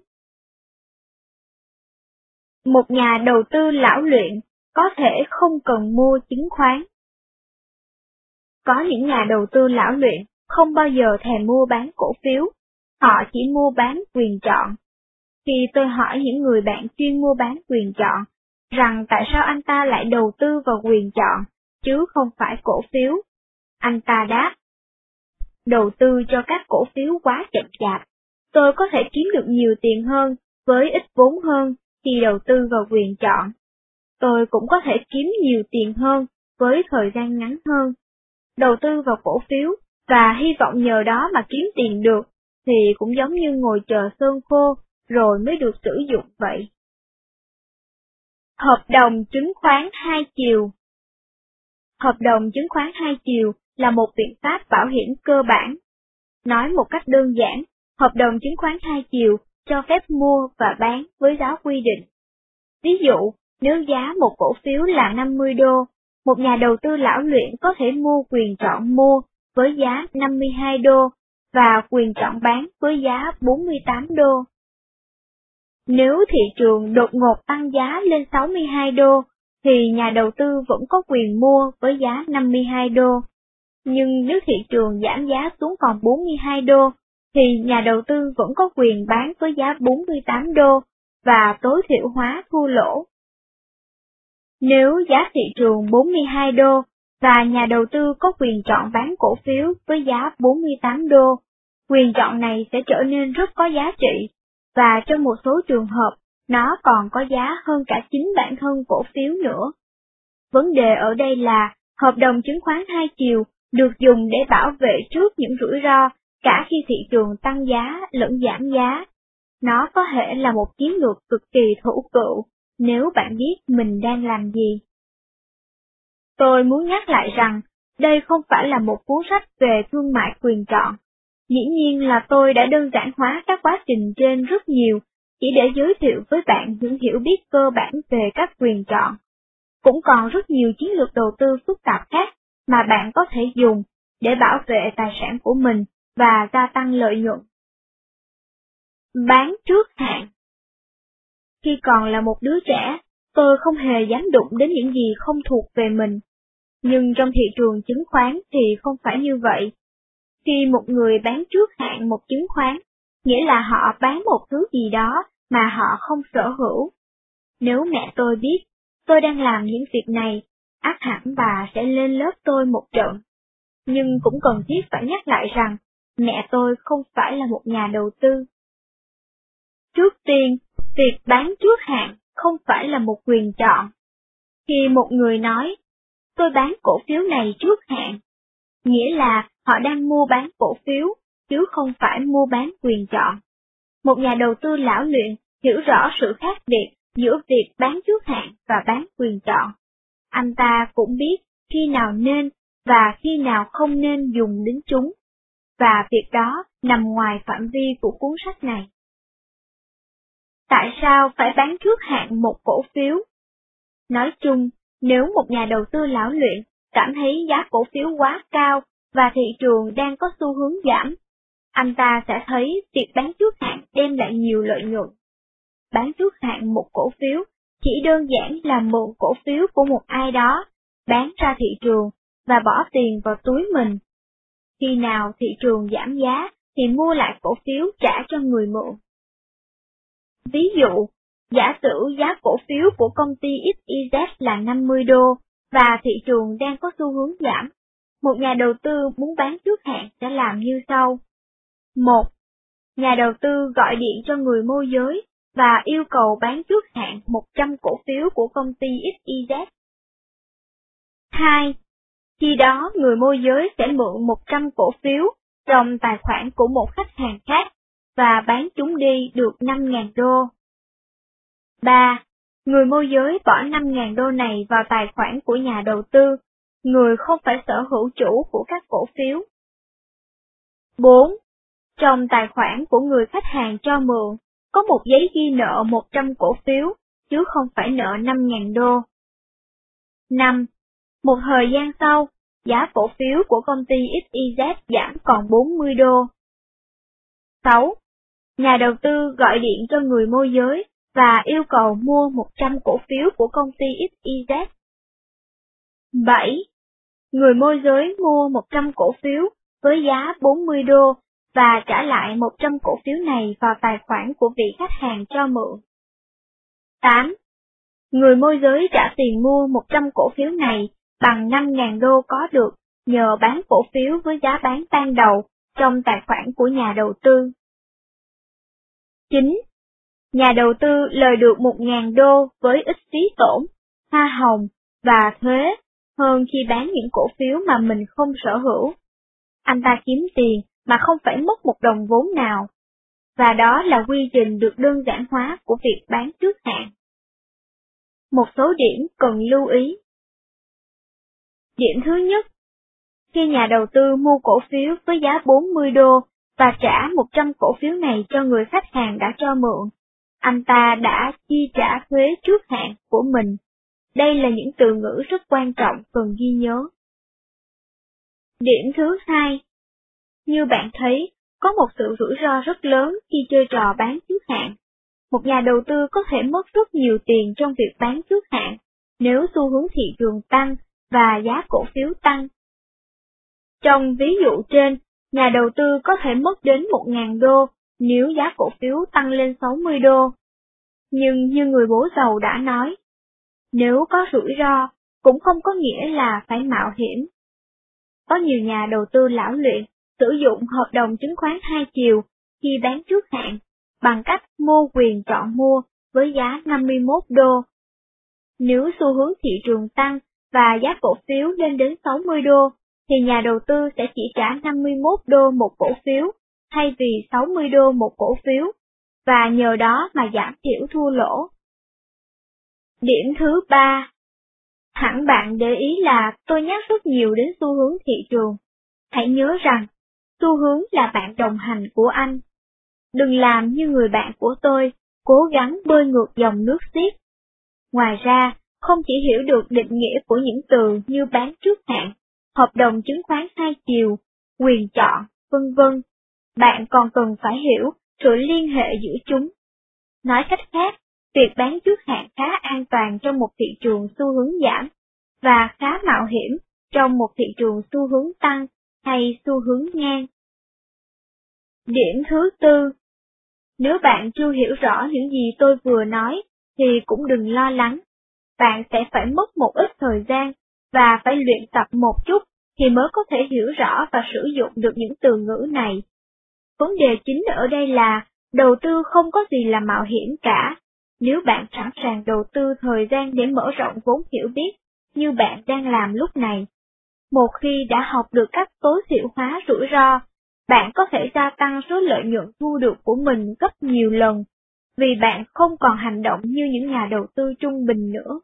A: Một nhà đầu tư lão luyện có thể không cần mua chứng khoán. Có những nhà đầu tư lão luyện không bao giờ thèm mua bán cổ phiếu, họ chỉ mua bán quyền chọn. Khi tôi hỏi những người bạn chuyên mua bán quyền chọn, rằng tại sao anh ta lại đầu tư vào quyền chọn, chứ không phải cổ phiếu, anh ta đáp: đầu tư cho các cổ phiếu quá chậm chạp, tôi có thể kiếm được nhiều tiền hơn với ít vốn hơn khi đầu tư vào quyền chọn. Tôi cũng có thể kiếm nhiều tiền hơn với thời gian ngắn hơn. Đầu tư vào cổ phiếu và hy vọng nhờ đó mà kiếm tiền được thì cũng giống như ngồi chờ sơn khô rồi mới được sử dụng vậy. Hợp đồng chứng khoán hai chiều. Hợp đồng chứng khoán hai chiều là một biện pháp bảo hiểm cơ bản. Nói một cách đơn giản, hợp đồng chứng khoán hai chiều cho phép mua và bán với giá quy định. Ví dụ, nếu giá một cổ phiếu là năm mươi đô, một nhà đầu tư lão luyện có thể mua quyền chọn mua với giá năm mươi hai đô và quyền chọn bán với giá bốn mươi tám đô. Nếu thị trường đột ngột tăng giá lên sáu mươi hai đô, thì nhà đầu tư vẫn có quyền mua với giá năm mươi hai đô. Nhưng nếu thị trường giảm giá xuống còn bốn mươi hai đô, thì nhà đầu tư vẫn có quyền bán với giá bốn mươi tám đô và tối thiểu hóa thua lỗ. Nếu giá thị trường bốn mươi hai đô và nhà đầu tư có quyền chọn bán cổ phiếu với giá bốn mươi tám đô, quyền chọn này sẽ trở nên rất có giá trị, và trong một số trường hợp, nó còn có giá hơn cả chính bản thân cổ phiếu nữa. Vấn đề ở đây là, hợp đồng chứng khoán hai chiều được dùng để bảo vệ trước những rủi ro cả khi thị trường tăng giá lẫn giảm giá. Nó có thể là một chiến lược cực kỳ thủ cựu, nếu bạn biết mình đang làm gì. Tôi muốn nhắc lại rằng, đây không phải là một cuốn sách về thương mại quyền chọn. Dĩ nhiên là tôi đã đơn giản hóa các quá trình trên rất nhiều, chỉ để giới thiệu với bạn những hiểu biết cơ bản về các quyền chọn. Cũng còn rất nhiều chiến lược đầu tư phức tạp khác mà bạn có thể dùng để bảo vệ tài sản của mình và gia tăng lợi nhuận. Bán trước hạn. Khi còn là một đứa trẻ, tôi không hề dám đụng đến những gì không thuộc về mình. Nhưng trong thị trường chứng khoán thì không phải như vậy. Khi một người bán trước hạn một chứng khoán, nghĩa là họ bán một thứ gì đó mà họ không sở hữu. Nếu mẹ tôi biết tôi đang làm những việc này, ắt hẳn bà sẽ lên lớp tôi một trận. Nhưng cũng cần thiết phải nhắc lại rằng, mẹ tôi không phải là một nhà đầu tư. Trước tiên, việc bán trước hạn không phải là một quyền chọn. Khi một người nói, tôi bán cổ phiếu này trước hạn, nghĩa là họ đang mua bán cổ phiếu, chứ không phải mua bán quyền chọn. Một nhà đầu tư lão luyện hiểu rõ sự khác biệt giữa việc bán trước hạn và bán quyền chọn. Anh ta cũng biết khi nào nên và khi nào không nên dùng đến chúng, và việc đó nằm ngoài phạm vi của cuốn sách này. Tại sao phải bán trước hạn một cổ phiếu? Nói chung, nếu một nhà đầu tư lão luyện cảm thấy giá cổ phiếu quá cao và thị trường đang có xu hướng giảm, anh ta sẽ thấy việc bán trước hạn đem lại nhiều lợi nhuận. Bán trước hạn một cổ phiếu chỉ đơn giản là mượn cổ phiếu của một ai đó, bán ra thị trường và bỏ tiền vào túi mình. Khi nào thị trường giảm giá thì mua lại cổ phiếu trả cho người mượn. Ví dụ, giả sử giá cổ phiếu của công ty ích i dét là năm mươi đô và thị trường đang có xu hướng giảm. Một nhà đầu tư muốn bán trước hạn sẽ làm như sau. một. Nhà đầu tư gọi điện cho người môi giới và yêu cầu bán trước hạn một trăm cổ phiếu của công ty ích i dét. hai. Khi đó người môi giới sẽ mượn một trăm cổ phiếu trong tài khoản của một khách hàng khác và bán chúng đi được năm nghìn đô. ba. Người môi giới bỏ năm nghìn đô này vào tài khoản của nhà đầu tư người không phải sở hữu chủ của các cổ phiếu. bốn. Trong tài khoản của người khách hàng cho mượn, có một giấy ghi nợ một trăm cổ phiếu, chứ không phải nợ năm nghìn đô. năm. Một thời gian sau, giá cổ phiếu của công ty ích y dét giảm còn bốn mươi đô. sáu. Nhà đầu tư gọi điện cho người môi giới và yêu cầu mua một trăm cổ phiếu của công ty ích y dét. bảy. Người môi giới mua một trăm cổ phiếu với giá bốn mươi đô và trả lại một trăm cổ phiếu này vào tài khoản của vị khách hàng cho mượn. tám. Người môi giới trả tiền mua một trăm cổ phiếu này bằng năm nghìn đô có được nhờ bán cổ phiếu với giá bán ban đầu trong tài khoản của nhà đầu tư. chín. Nhà đầu tư lời được một nghìn đô với ít phí tổn, hoa hồng và thuế hơn khi bán những cổ phiếu mà mình không sở hữu. Anh ta kiếm tiền mà không phải mất một đồng vốn nào. Và đó là quy trình được đơn giản hóa của việc bán trước hạn. Một số điểm cần lưu ý. Điểm thứ nhất, khi nhà đầu tư mua cổ phiếu với giá bốn mươi đô và trả một trăm cổ phiếu này cho người khách hàng đã cho mượn, anh ta đã chi trả thuế trước hạn của mình. Đây là những từ ngữ rất quan trọng cần ghi nhớ. Điểm thứ hai, như bạn thấy, có một sự rủi ro rất lớn khi chơi trò bán trước hạn. Một nhà đầu tư có thể mất rất nhiều tiền trong việc bán trước hạn, nếu xu hướng thị trường tăng và giá cổ phiếu tăng. Trong ví dụ trên, nhà đầu tư có thể mất đến một nghìn đô nếu giá cổ phiếu tăng lên sáu mươi đô. Nhưng như người bố giàu đã nói, nếu có rủi ro, cũng không có nghĩa là phải mạo hiểm. Có nhiều nhà đầu tư lão luyện sử dụng hợp đồng chứng khoán hai chiều khi bán trước hạn, bằng cách mua quyền chọn mua với giá năm mươi mốt đô. Nếu xu hướng thị trường tăng và giá cổ phiếu lên đến sáu mươi đô, thì nhà đầu tư sẽ chỉ trả năm mươi mốt đô một cổ phiếu, thay vì sáu mươi đô một cổ phiếu, và nhờ đó mà giảm thiểu thua lỗ. Điểm thứ ba. Hẳn bạn để ý là tôi nhắc rất nhiều đến xu hướng thị trường. Hãy nhớ rằng, xu hướng là bạn đồng hành của anh. Đừng làm như người bạn của tôi, cố gắng bơi ngược dòng nước xiết. Ngoài ra, không chỉ hiểu được định nghĩa của những từ như bán trước hạn, hợp đồng chứng khoán hai chiều, quyền chọn, vân vân, bạn còn cần phải hiểu sự liên hệ giữa chúng. Nói cách khác, việc bán trước hạn khá an toàn trong một thị trường xu hướng giảm, và khá mạo hiểm trong một thị trường xu hướng tăng hay xu hướng ngang. Điểm thứ tư. Nếu bạn chưa hiểu rõ những gì tôi vừa nói, thì cũng đừng lo lắng. Bạn sẽ phải mất một ít thời gian, và phải luyện tập một chút, thì mới có thể hiểu rõ và sử dụng được những từ ngữ này. Vấn đề chính ở đây là, đầu tư không có gì là mạo hiểm cả. Nếu bạn sẵn sàng đầu tư thời gian để mở rộng vốn hiểu biết, như bạn đang làm lúc này, một khi đã học được cách tối thiểu hóa rủi ro, bạn có thể gia tăng số lợi nhuận thu được của mình gấp nhiều lần, vì bạn không còn hành động như những nhà đầu tư trung bình nữa.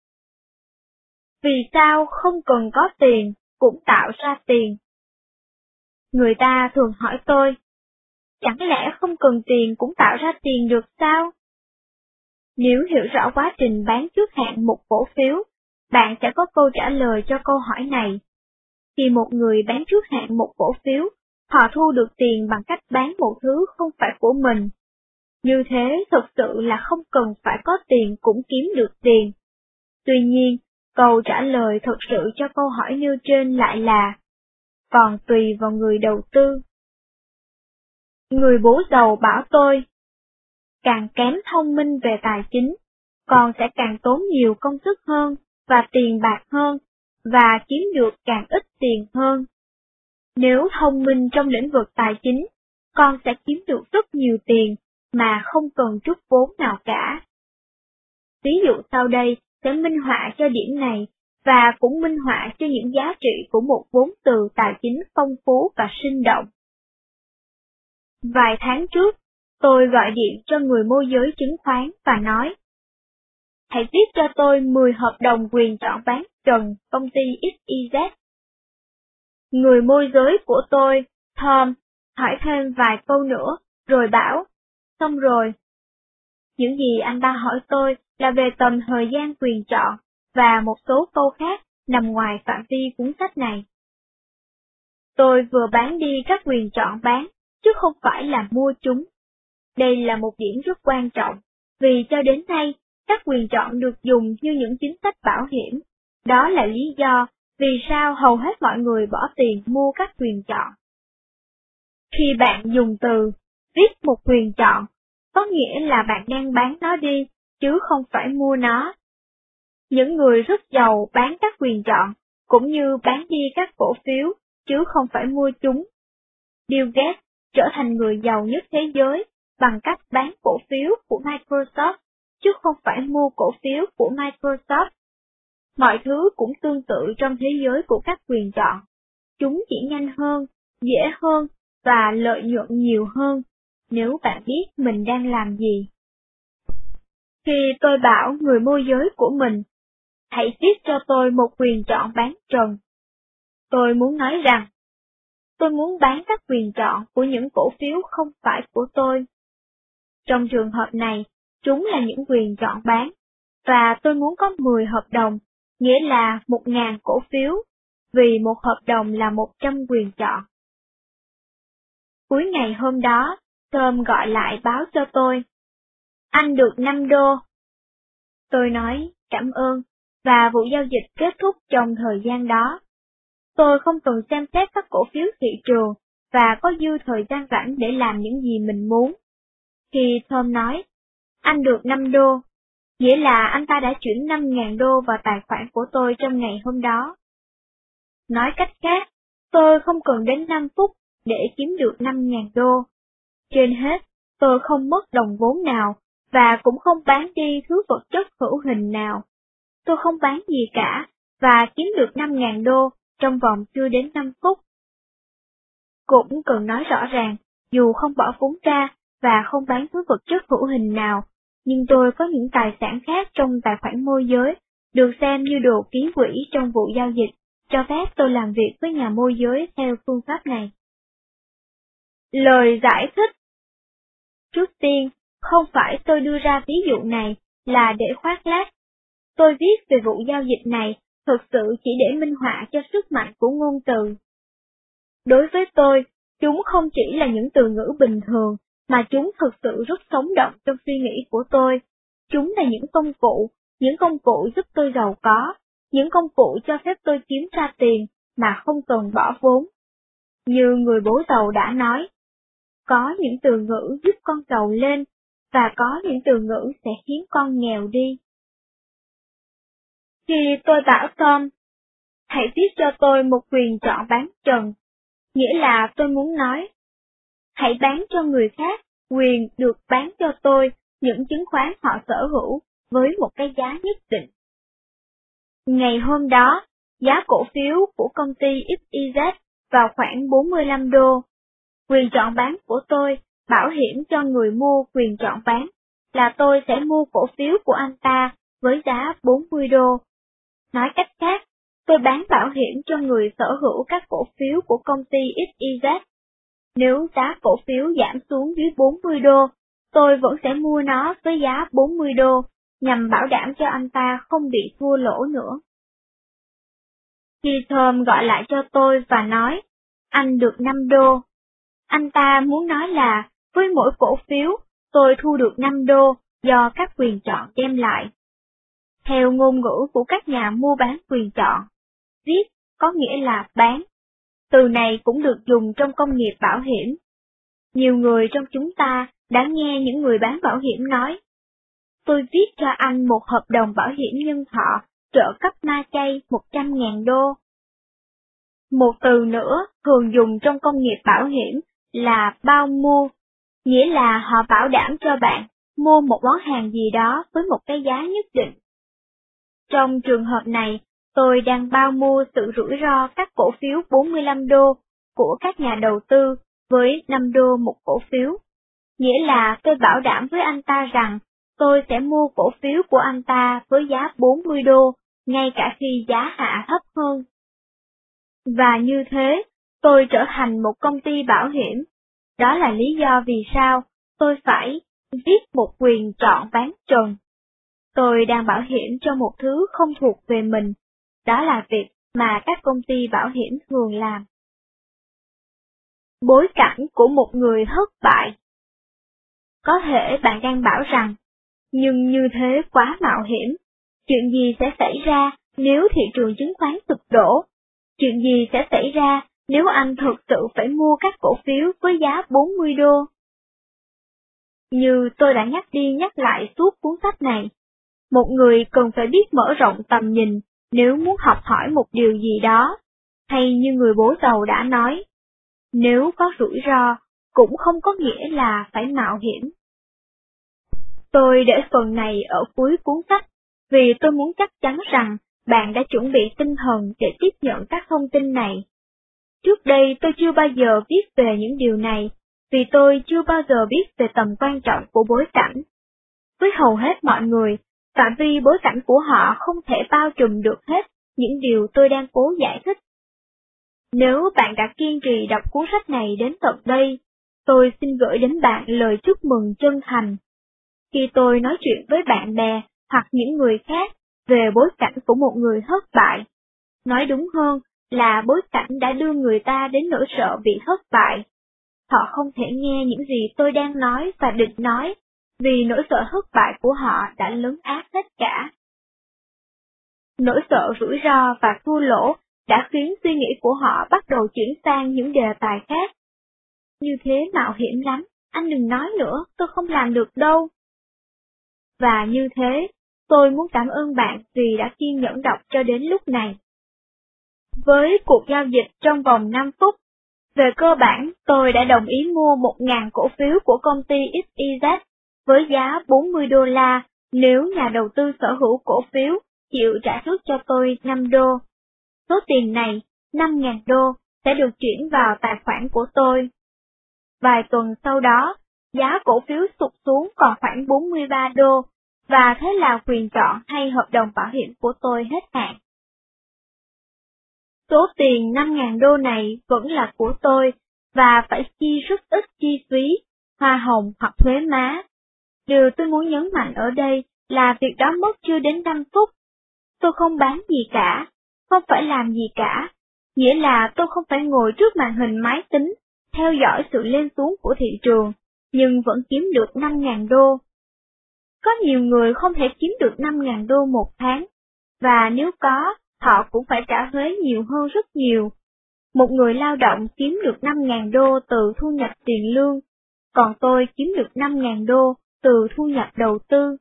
A: Vì sao không cần có tiền cũng tạo ra tiền? Người ta thường hỏi tôi, chẳng lẽ không cần tiền cũng tạo ra tiền được sao? Nếu hiểu rõ quá trình bán trước hạn một cổ phiếu, bạn sẽ có câu trả lời cho câu hỏi này. Khi một người bán trước hạn một cổ phiếu, họ thu được tiền bằng cách bán một thứ không phải của mình. Như thế thực sự là không cần phải có tiền cũng kiếm được tiền. Tuy nhiên, câu trả lời thực sự cho câu hỏi nêu trên lại là, còn tùy vào người đầu tư. Người bố giàu bảo tôi, càng kém thông minh về tài chính, con sẽ càng tốn nhiều công sức hơn và tiền bạc hơn, và kiếm được càng ít tiền hơn. Nếu thông minh trong lĩnh vực tài chính, con sẽ kiếm được rất nhiều tiền mà không cần chút vốn nào cả. Ví dụ sau đây sẽ minh họa cho điểm này, và cũng minh họa cho những giá trị của một vốn từ tài chính phong phú và sinh động. Vài tháng trước, tôi gọi điện cho người môi giới chứng khoán và nói, hãy viết cho tôi mười hợp đồng quyền chọn bán trần công ty ích i dét. Người môi giới của tôi, Tom, hỏi thêm vài câu nữa, rồi bảo, xong rồi. Những gì anh ta hỏi tôi là về tầm thời gian quyền chọn, và một số câu khác nằm ngoài phạm vi cuốn sách này. Tôi vừa bán đi các quyền chọn bán, chứ không phải là mua chúng. Đây là một điểm rất quan trọng, vì cho đến nay, các quyền chọn được dùng như những chính sách bảo hiểm. Đó là lý do vì sao hầu hết mọi người bỏ tiền mua các quyền chọn. Khi bạn dùng từ viết một quyền chọn, có nghĩa là bạn đang bán nó đi, chứ không phải mua nó. Những người rất giàu bán các quyền chọn, cũng như bán đi các cổ phiếu, chứ không phải mua chúng. Bill Gates trở thành người giàu nhất thế giới bằng cách bán cổ phiếu của Microsoft, chứ không phải mua cổ phiếu của Microsoft. Mọi thứ cũng tương tự trong thế giới của các quyền chọn. Chúng chỉ nhanh hơn, dễ hơn và lợi nhuận nhiều hơn, nếu bạn biết mình đang làm gì. Khi tôi bảo người môi giới của mình, hãy viết cho tôi một quyền chọn bán trần, tôi muốn nói rằng, tôi muốn bán các quyền chọn của những cổ phiếu không phải của tôi. Trong trường hợp này, chúng là những quyền chọn bán, và tôi muốn có mười hợp đồng, nghĩa là một nghìn cổ phiếu, vì một hợp đồng là một trăm quyền chọn. Cuối ngày hôm đó, Tom gọi lại báo cho tôi. Anh được năm đô. Tôi nói cảm ơn, và vụ giao dịch kết thúc trong thời gian đó. Tôi không cần xem xét các cổ phiếu thị trường, và có dư thời gian rảnh để làm những gì mình muốn. Khi Tom nói, anh được năm đô, nghĩa là anh ta đã chuyển năm nghìn đô vào tài khoản của tôi trong ngày hôm đó. Nói cách khác, tôi không cần đến năm phút để kiếm được năm nghìn đô. Trên hết, tôi không mất đồng vốn nào, và cũng không bán đi thứ vật chất hữu hình nào. Tôi không bán gì cả, và kiếm được năm nghìn đô trong vòng chưa đến năm phút. Cũng cần nói rõ ràng, dù không bỏ vốn ra và không bán thứ vật chất hữu hình nào, nhưng tôi có những tài sản khác trong tài khoản môi giới, được xem như đồ ký quỹ trong vụ giao dịch, cho phép tôi làm việc với nhà môi giới theo phương pháp này. Lời giải thích. Trước tiên, không phải tôi đưa ra ví dụ này là để khoác lác. Tôi viết về vụ giao dịch này thực sự chỉ để minh họa cho sức mạnh của ngôn từ. Đối với tôi, chúng không chỉ là những từ ngữ bình thường, mà chúng thực sự rất sống động trong suy nghĩ của tôi. Chúng là những công cụ, những công cụ giúp tôi giàu có, những công cụ cho phép tôi kiếm ra tiền mà không cần bỏ vốn. Như người bố giàu đã nói, có những từ ngữ giúp con giàu lên, và có những từ ngữ sẽ khiến con nghèo đi. Khi tôi bảo Tom, hãy viết cho tôi một quyền chọn bán trần, nghĩa là tôi muốn nói, hãy bán cho người khác quyền được bán cho tôi những chứng khoán họ sở hữu với một cái giá nhất định. Ngày hôm đó, giá cổ phiếu của công ty ích i dét vào khoảng bốn mươi lăm đô. Quyền chọn bán của tôi bảo hiểm cho người mua quyền chọn bán là tôi sẽ mua cổ phiếu của anh ta với giá bốn mươi đô. Nói cách khác, tôi bán bảo hiểm cho người sở hữu các cổ phiếu của công ty ích i dét. Nếu giá cổ phiếu giảm xuống dưới bốn mươi đô, tôi vẫn sẽ mua nó với giá bốn mươi đô, nhằm bảo đảm cho anh ta không bị thua lỗ nữa. Khi Tom gọi lại cho tôi và nói, anh được năm đô, anh ta muốn nói là, với mỗi cổ phiếu, tôi thu được năm đô do các quyền chọn đem lại. Theo ngôn ngữ của các nhà mua bán quyền chọn, viết có nghĩa là bán. Từ này cũng được dùng trong công nghiệp bảo hiểm. Nhiều người trong chúng ta đã nghe những người bán bảo hiểm nói, tôi viết cho anh một hợp đồng bảo hiểm nhân thọ trợ cấp ma chay một trăm nghìn đô. Một từ nữa thường dùng trong công nghiệp bảo hiểm là bao mua, nghĩa là họ bảo đảm cho bạn mua một món hàng gì đó với một cái giá nhất định. Trong trường hợp này, tôi đang bao mua sự rủi ro các cổ phiếu bốn mươi lăm đô của các nhà đầu tư với năm đô một cổ phiếu, nghĩa là tôi bảo đảm với anh ta rằng tôi sẽ mua cổ phiếu của anh ta với giá bốn mươi đô, ngay cả khi giá hạ thấp hơn. Và như thế, tôi trở thành một công ty bảo hiểm. Đó là lý do vì sao tôi phải viết một quyền chọn bán trần. Tôi đang bảo hiểm cho một thứ không thuộc về mình. Đó là việc mà các công ty bảo hiểm thường làm. Bối cảnh của một người thất bại. Có thể bạn đang bảo rằng, nhưng như thế quá mạo hiểm. Chuyện gì sẽ xảy ra nếu thị trường chứng khoán sụp đổ? Chuyện gì sẽ xảy ra nếu anh thực sự phải mua các cổ phiếu với giá bốn mươi đô? Như tôi đã nhắc đi nhắc lại suốt cuốn sách này, một người cần phải biết mở rộng tầm nhìn nếu muốn học hỏi một điều gì đó, hay như người bố giàu đã nói, nếu có rủi ro, cũng không có nghĩa là phải mạo hiểm. Tôi để phần này ở cuối cuốn sách, vì tôi muốn chắc chắn rằng bạn đã chuẩn bị tinh thần để tiếp nhận các thông tin này. Trước đây tôi chưa bao giờ viết về những điều này, vì tôi chưa bao giờ biết về tầm quan trọng của bối cảnh. Với hầu hết mọi người, phạm vi bối cảnh của họ không thể bao trùm được hết những điều tôi đang cố giải thích. Nếu bạn đã kiên trì đọc cuốn sách này đến tận đây, tôi xin gửi đến bạn lời chúc mừng chân thành. Khi tôi nói chuyện với bạn bè hoặc những người khác về bối cảnh của một người thất bại, nói đúng hơn là bối cảnh đã đưa người ta đến nỗi sợ bị thất bại. Họ không thể nghe những gì tôi đang nói và định nói, vì nỗi sợ thất bại của họ đã lấn át hết cả. Nỗi sợ rủi ro và thua lỗ đã khiến suy nghĩ của họ bắt đầu chuyển sang những đề tài khác. Như thế mạo hiểm lắm, anh đừng nói nữa, tôi không làm được đâu. Và như thế, tôi muốn cảm ơn bạn vì đã kiên nhẫn đọc cho đến lúc này. Với cuộc giao dịch trong vòng năm phút, về cơ bản tôi đã đồng ý mua một nghìn cổ phiếu của công ty ích i zét với giá bốn mươi đô la nếu nhà đầu tư sở hữu cổ phiếu chịu trả trước cho tôi năm đô. Số tiền này, năm nghìn đô, sẽ được chuyển vào tài khoản của tôi. Vài tuần sau đó, giá cổ phiếu sụt xuống còn khoảng bốn mươi ba đô, và thế là quyền chọn hay hợp đồng bảo hiểm của tôi hết hạn. Số tiền năm nghìn đô này vẫn là của tôi, và phải chi rất ít chi phí, hoa hồng hoặc thuế má. Điều tôi muốn nhấn mạnh ở đây là việc đó mất chưa đến năm phút. Tôi không bán gì cả, không phải làm gì cả, nghĩa là tôi không phải ngồi trước màn hình máy tính, theo dõi sự lên xuống của thị trường, nhưng vẫn kiếm được năm nghìn đô. Có nhiều người không thể kiếm được năm nghìn đô một tháng, và nếu có, họ cũng phải trả thuế nhiều hơn rất nhiều. Một người lao động kiếm được năm nghìn đô từ thu nhập tiền lương, còn tôi kiếm được năm nghìn đô từ thu nhập đầu tư.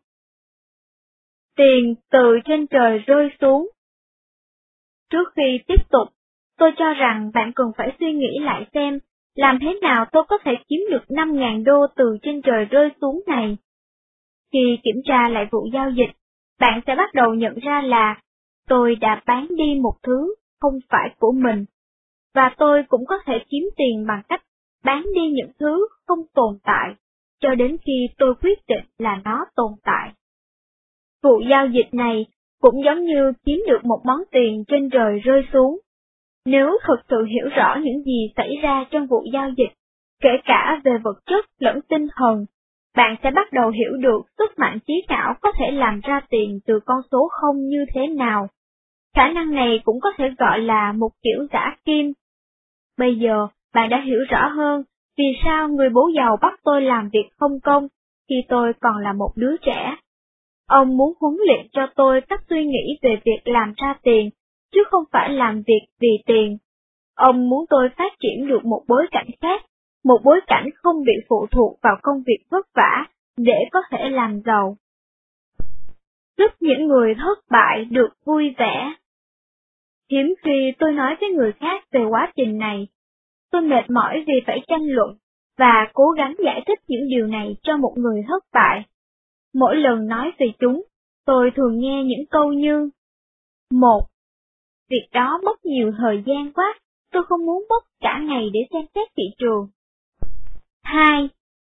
A: Tiền từ trên trời rơi xuống. Trước khi tiếp tục, tôi cho rằng bạn cần phải suy nghĩ lại xem, làm thế nào tôi có thể kiếm được năm nghìn đô từ trên trời rơi xuống này. Khi kiểm tra lại vụ giao dịch, bạn sẽ bắt đầu nhận ra là tôi đã bán đi một thứ không phải của mình, và tôi cũng có thể kiếm tiền bằng cách bán đi những thứ không tồn tại, cho đến khi tôi quyết định là nó tồn tại. Vụ giao dịch này cũng giống như kiếm được một món tiền trên trời rơi xuống. Nếu thực sự hiểu rõ những gì xảy ra trong vụ giao dịch, kể cả về vật chất lẫn tinh thần, bạn sẽ bắt đầu hiểu được sức mạnh trí não có thể làm ra tiền từ con số không như thế nào. Khả năng này cũng có thể gọi là một kiểu giả kim. Bây giờ, bạn đã hiểu rõ hơn vì sao người bố giàu bắt tôi làm việc không công khi tôi còn là một đứa trẻ. Ông muốn huấn luyện cho tôi cách suy nghĩ về việc làm ra tiền, chứ không phải làm việc vì tiền. Ông muốn tôi phát triển được một bối cảnh khác, một bối cảnh không bị phụ thuộc vào công việc vất vả để có thể làm giàu. Giúp những người thất bại được vui vẻ. Hiếm khi tôi nói với người khác về quá trình này. Tôi mệt mỏi vì phải tranh luận và cố gắng giải thích những điều này cho một người thất bại. Mỗi lần nói về chúng, tôi thường nghe những câu như: một. Việc đó mất nhiều thời gian quá, tôi không muốn mất cả ngày để xem xét thị trường. Hai.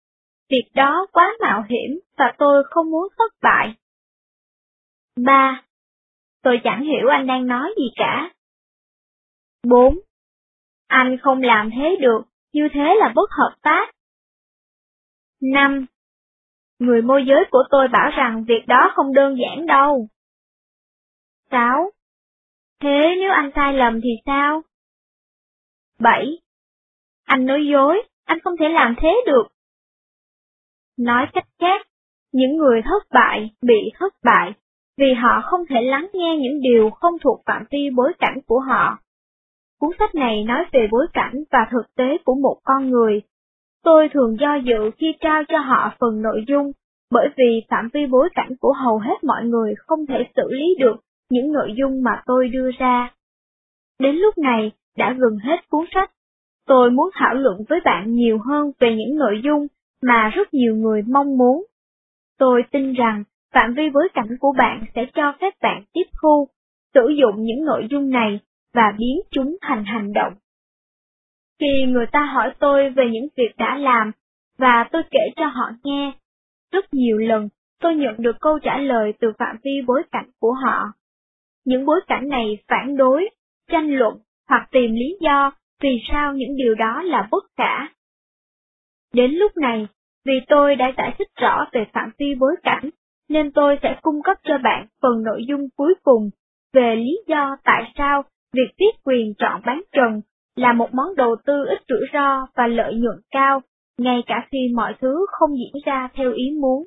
A: Việc đó quá mạo hiểm và tôi không muốn thất bại. ba. Tôi chẳng hiểu anh đang nói gì cả. bốn. Anh không làm thế được, như thế là bất hợp pháp. năm. Người môi giới của tôi bảo rằng việc đó không đơn giản đâu. sáu. Thế nếu anh sai lầm thì sao? bảy. Anh nói dối, anh không thể làm thế được. Nói cách khác, những người thất bại bị thất bại vì họ không thể lắng nghe những điều không thuộc phạm vi bối cảnh của họ. Cuốn sách này nói về bối cảnh và thực tế của một con người. Tôi thường do dự khi trao cho họ phần nội dung, bởi vì phạm vi bối cảnh của hầu hết mọi người không thể xử lý được những nội dung mà tôi đưa ra. Đến lúc này, đã gần hết cuốn sách. Tôi muốn thảo luận với bạn nhiều hơn về những nội dung mà rất nhiều người mong muốn. Tôi tin rằng phạm vi bối cảnh của bạn sẽ cho phép bạn tiếp thu, sử dụng những nội dung này và biến chúng thành hành động. Khi người ta hỏi tôi về những việc đã làm, và tôi kể cho họ nghe, rất nhiều lần tôi nhận được câu trả lời từ phạm vi bối cảnh của họ. Những bối cảnh này phản đối, tranh luận hoặc tìm lý do vì sao những điều đó là bất khả. Đến lúc này, vì tôi đã giải thích rõ về phạm vi bối cảnh, nên tôi sẽ cung cấp cho bạn phần nội dung cuối cùng về lý do tại sao việc viết quyền chọn bán trần là một món đầu tư ít rủi ro và lợi nhuận cao, ngay cả khi mọi thứ không diễn ra theo ý muốn.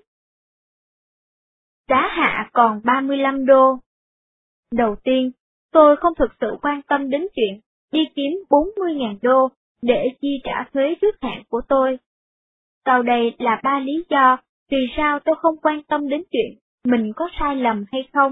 A: Giá hạ còn ba mươi lăm đô. Đầu tiên, tôi không thực sự quan tâm đến chuyện đi kiếm bốn mươi nghìn đô để chi trả thuế trước hạn của tôi. Sau đây là ba lý do vì sao tôi không quan tâm đến chuyện mình có sai lầm hay không.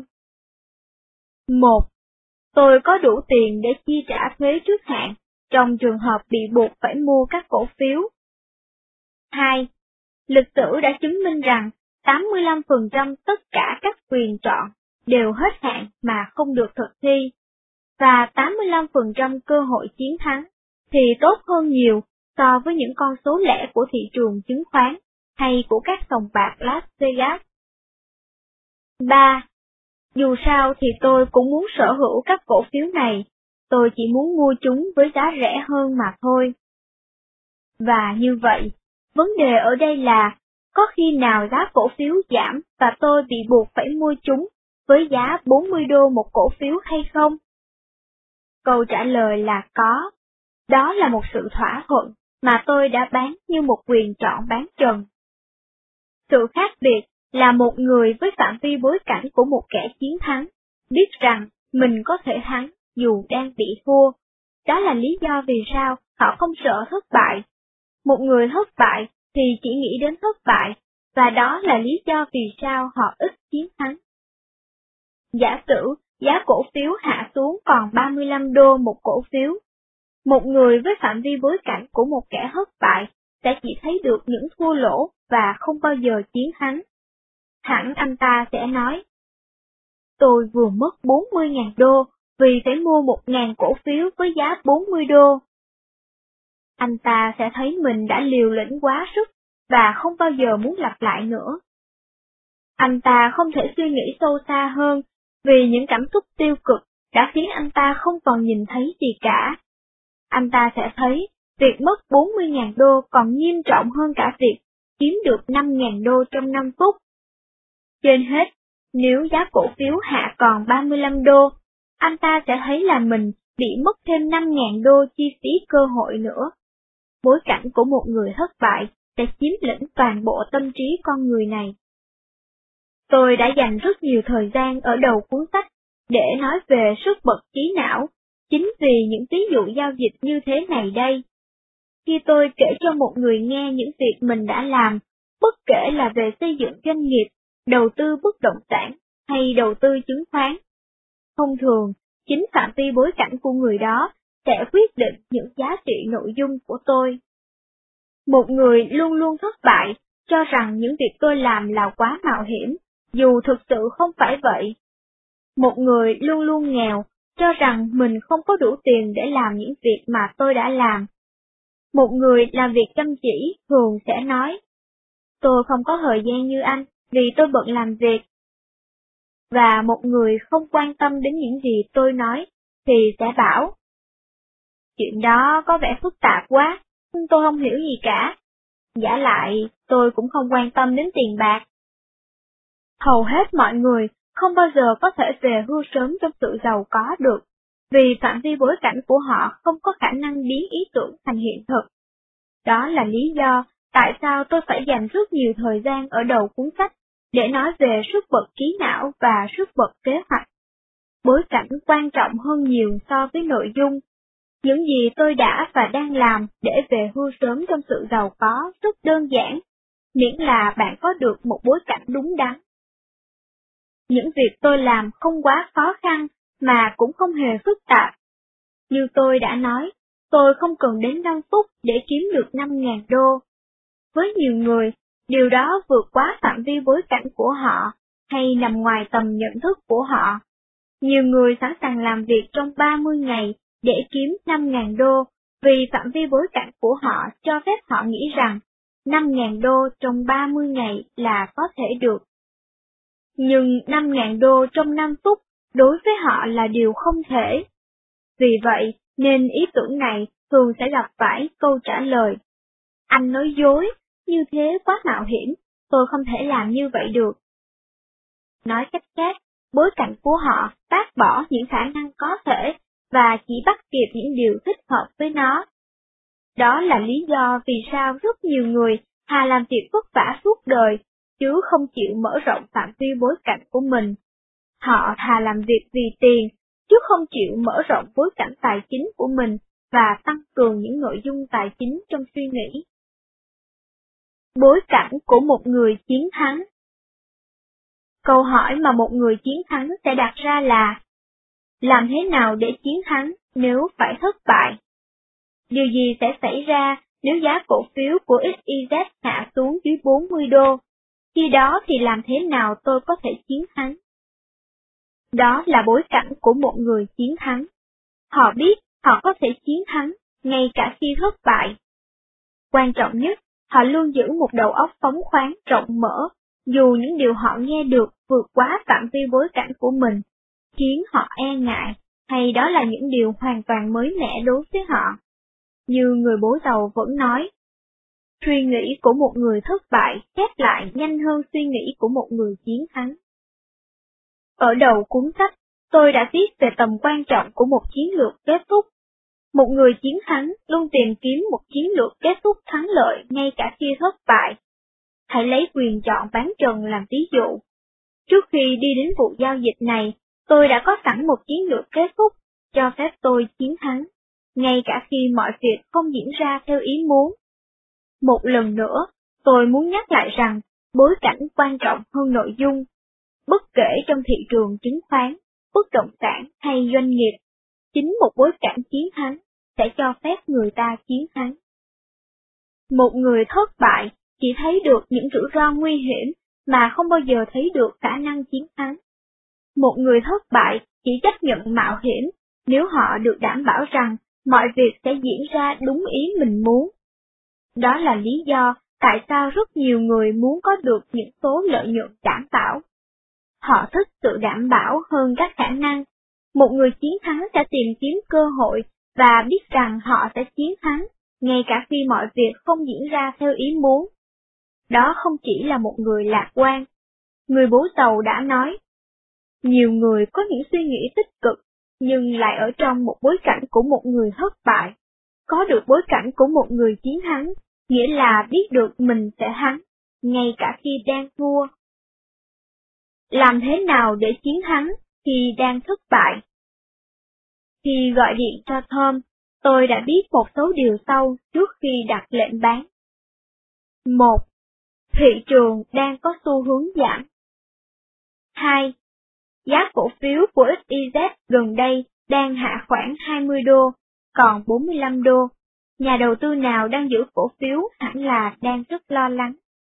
A: một. Tôi có đủ tiền để chi trả thuế trước hạn trong trường hợp bị buộc phải mua các cổ phiếu. hai. Lịch sử đã chứng minh rằng tám mươi lăm phần trăm tất cả các quyền chọn đều hết hạn mà không được thực thi, và tám mươi lăm phần trăm cơ hội chiến thắng thì tốt hơn nhiều so với những con số lẻ của thị trường chứng khoán hay của các sòng bạc Las Vegas. ba. Dù sao thì tôi cũng muốn sở hữu các cổ phiếu này, tôi chỉ muốn mua chúng với giá rẻ hơn mà thôi. Và như vậy, vấn đề ở đây là, có khi nào giá cổ phiếu giảm và tôi bị buộc phải mua chúng với giá bốn mươi đô một cổ phiếu hay không? Câu trả lời là có. Đó là một sự thỏa thuận mà tôi đã bán như một quyền chọn bán trần. Sự khác biệt là một người với phạm vi bối cảnh của một kẻ chiến thắng, biết rằng mình có thể thắng dù đang bị thua. Đó là lý do vì sao họ không sợ thất bại. Một người thất bại thì chỉ nghĩ đến thất bại, và đó là lý do vì sao họ ít chiến thắng. Giả sử giá cổ phiếu hạ xuống còn ba mươi lăm đô một cổ phiếu. Một người với phạm vi bối cảnh của một kẻ thất bại sẽ chỉ thấy được những thua lỗ và không bao giờ chiến thắng. Hẳn anh ta sẽ nói, tôi vừa mất bốn mươi nghìn đô vì phải mua một nghìn cổ phiếu với giá bốn mươi đô. Anh ta sẽ thấy mình đã liều lĩnh quá sức và không bao giờ muốn lặp lại nữa. Anh ta không thể suy nghĩ sâu xa hơn vì những cảm xúc tiêu cực đã khiến anh ta không còn nhìn thấy gì cả. Anh ta sẽ thấy việc mất bốn mươi nghìn đô còn nghiêm trọng hơn cả việc kiếm được năm nghìn đô trong năm phút. Trên hết, nếu giá cổ phiếu hạ còn ba mươi lăm đô, anh ta sẽ thấy là mình bị mất thêm năm nghìn đô chi phí cơ hội nữa. Bối cảnh của một người thất bại sẽ chiếm lĩnh toàn bộ tâm trí con người này. Tôi đã dành rất nhiều thời gian ở đầu cuốn sách để nói về sức bật trí não, chính vì những ví dụ giao dịch như thế này đây. Khi tôi kể cho một người nghe những việc mình đã làm, bất kể là về xây dựng doanh nghiệp, đầu tư bất động sản hay đầu tư chứng khoán, thông thường, chính phạm vi bối cảnh của người đó sẽ quyết định những giá trị nội dung của tôi. Một người luôn luôn thất bại, cho rằng những việc tôi làm là quá mạo hiểm, dù thực sự không phải vậy. Một người luôn luôn nghèo, cho rằng mình không có đủ tiền để làm những việc mà tôi đã làm. Một người làm việc chăm chỉ thường sẽ nói, tôi không có thời gian như anh, vì tôi bận làm việc. Và một người không quan tâm đến những gì tôi nói, thì sẽ bảo, chuyện đó có vẻ phức tạp quá, tôi không hiểu gì cả. Giả lại, tôi cũng không quan tâm đến tiền bạc. Hầu hết mọi người không bao giờ có thể về hưu sớm trong sự giàu có được, vì phạm vi bối cảnh của họ không có khả năng biến ý tưởng thành hiện thực. Đó là lý do tại sao tôi phải dành rất nhiều thời gian ở đầu cuốn sách để nói về sức bật trí não và sức bật kế hoạch. Bối cảnh quan trọng hơn nhiều so với nội dung. Những gì tôi đã và đang làm để về hưu sớm trong sự giàu có rất đơn giản, miễn là bạn có được một bối cảnh đúng đắn. Những việc tôi làm không quá khó khăn mà cũng không hề phức tạp. Như tôi đã nói, tôi không cần đến năm phút để kiếm được năm nghìn đô. Với nhiều người, điều đó vượt quá phạm vi bối cảnh của họ hay nằm ngoài tầm nhận thức của họ. Nhiều người sẵn sàng làm việc trong ba mươi ngày để kiếm năm nghìn đô vì phạm vi bối cảnh của họ cho phép họ nghĩ rằng năm nghìn đô trong ba mươi ngày là có thể được. Nhưng năm nghìn đô trong năm phút đối với họ là điều không thể. Vì vậy nên ý tưởng này thường sẽ gặp phải câu trả lời. Anh nói dối, như thế quá mạo hiểm, tôi không thể làm như vậy được. Nói cách khác, bối cảnh của họ bác bỏ những khả năng có thể và chỉ bắt kịp những điều thích hợp với nó. Đó là lý do vì sao rất nhiều người thà làm việc vất vả suốt đời, chứ không chịu mở rộng phạm vi bối cảnh của mình. Họ thà làm việc vì tiền, chứ không chịu mở rộng bối cảnh tài chính của mình và tăng cường những nội dung tài chính trong suy nghĩ. Bối cảnh của một người chiến thắng. Câu hỏi mà một người chiến thắng sẽ đặt ra là, làm thế nào để chiến thắng nếu phải thất bại? Điều gì sẽ xảy ra nếu giá cổ phiếu của ích i dét hạ xuống dưới bốn mươi đô? Khi đó thì làm thế nào tôi có thể chiến thắng? Đó là bối cảnh của một người chiến thắng. Họ biết họ có thể chiến thắng, ngay cả khi thất bại. Quan trọng nhất, họ luôn giữ một đầu óc phóng khoáng rộng mở, dù những điều họ nghe được vượt quá phạm vi bối cảnh của mình, khiến họ e ngại, hay đó là những điều hoàn toàn mới mẻ đối với họ. Như người bố giàu vẫn nói, suy nghĩ của một người thất bại khép lại nhanh hơn suy nghĩ của một người chiến thắng. Ở đầu cuốn sách, tôi đã viết về tầm quan trọng của một chiến lược kết thúc. Một người chiến thắng luôn tìm kiếm một chiến lược kết thúc thắng lợi ngay cả khi thất bại. Hãy lấy quyền chọn bán trần làm ví dụ. Trước khi đi đến vụ giao dịch này, tôi đã có sẵn một chiến lược kết thúc, cho phép tôi chiến thắng, ngay cả khi mọi việc không diễn ra theo ý muốn. Một lần nữa, tôi muốn nhắc lại rằng, bối cảnh quan trọng hơn nội dung. Bất kể trong thị trường chứng khoán, bất động sản hay doanh nghiệp, chính một bối cảnh chiến thắng sẽ cho phép người ta chiến thắng. Một người thất bại chỉ thấy được những rủi ro nguy hiểm mà không bao giờ thấy được khả năng chiến thắng. Một người thất bại chỉ chấp nhận mạo hiểm nếu họ được đảm bảo rằng mọi việc sẽ diễn ra đúng ý mình muốn. Đó là lý do tại sao rất nhiều người muốn có được những số lợi nhuận đảm bảo. Họ thích sự đảm bảo hơn các khả năng. Một người chiến thắng sẽ tìm kiếm cơ hội và biết rằng họ sẽ chiến thắng, ngay cả khi mọi việc không diễn ra theo ý muốn. Đó không chỉ là một người lạc quan. Người bố giàu đã nói, nhiều người có những suy nghĩ tích cực, nhưng lại ở trong một bối cảnh của một người thất bại. Có được bối cảnh của một người chiến thắng, nghĩa là biết được mình sẽ thắng, ngay cả khi đang thua. Làm thế nào để chiến thắng khi đang thất bại? Khi gọi điện cho Tom, tôi đã biết một số điều sau trước khi đặt lệnh bán. một. Thị trường đang có xu hướng giảm. hai. Giá cổ phiếu của ích i dét gần đây đang hạ khoảng hai mươi đô, còn bốn mươi lăm đô. Nhà đầu tư nào đang giữ cổ phiếu hẳn là đang rất lo lắng.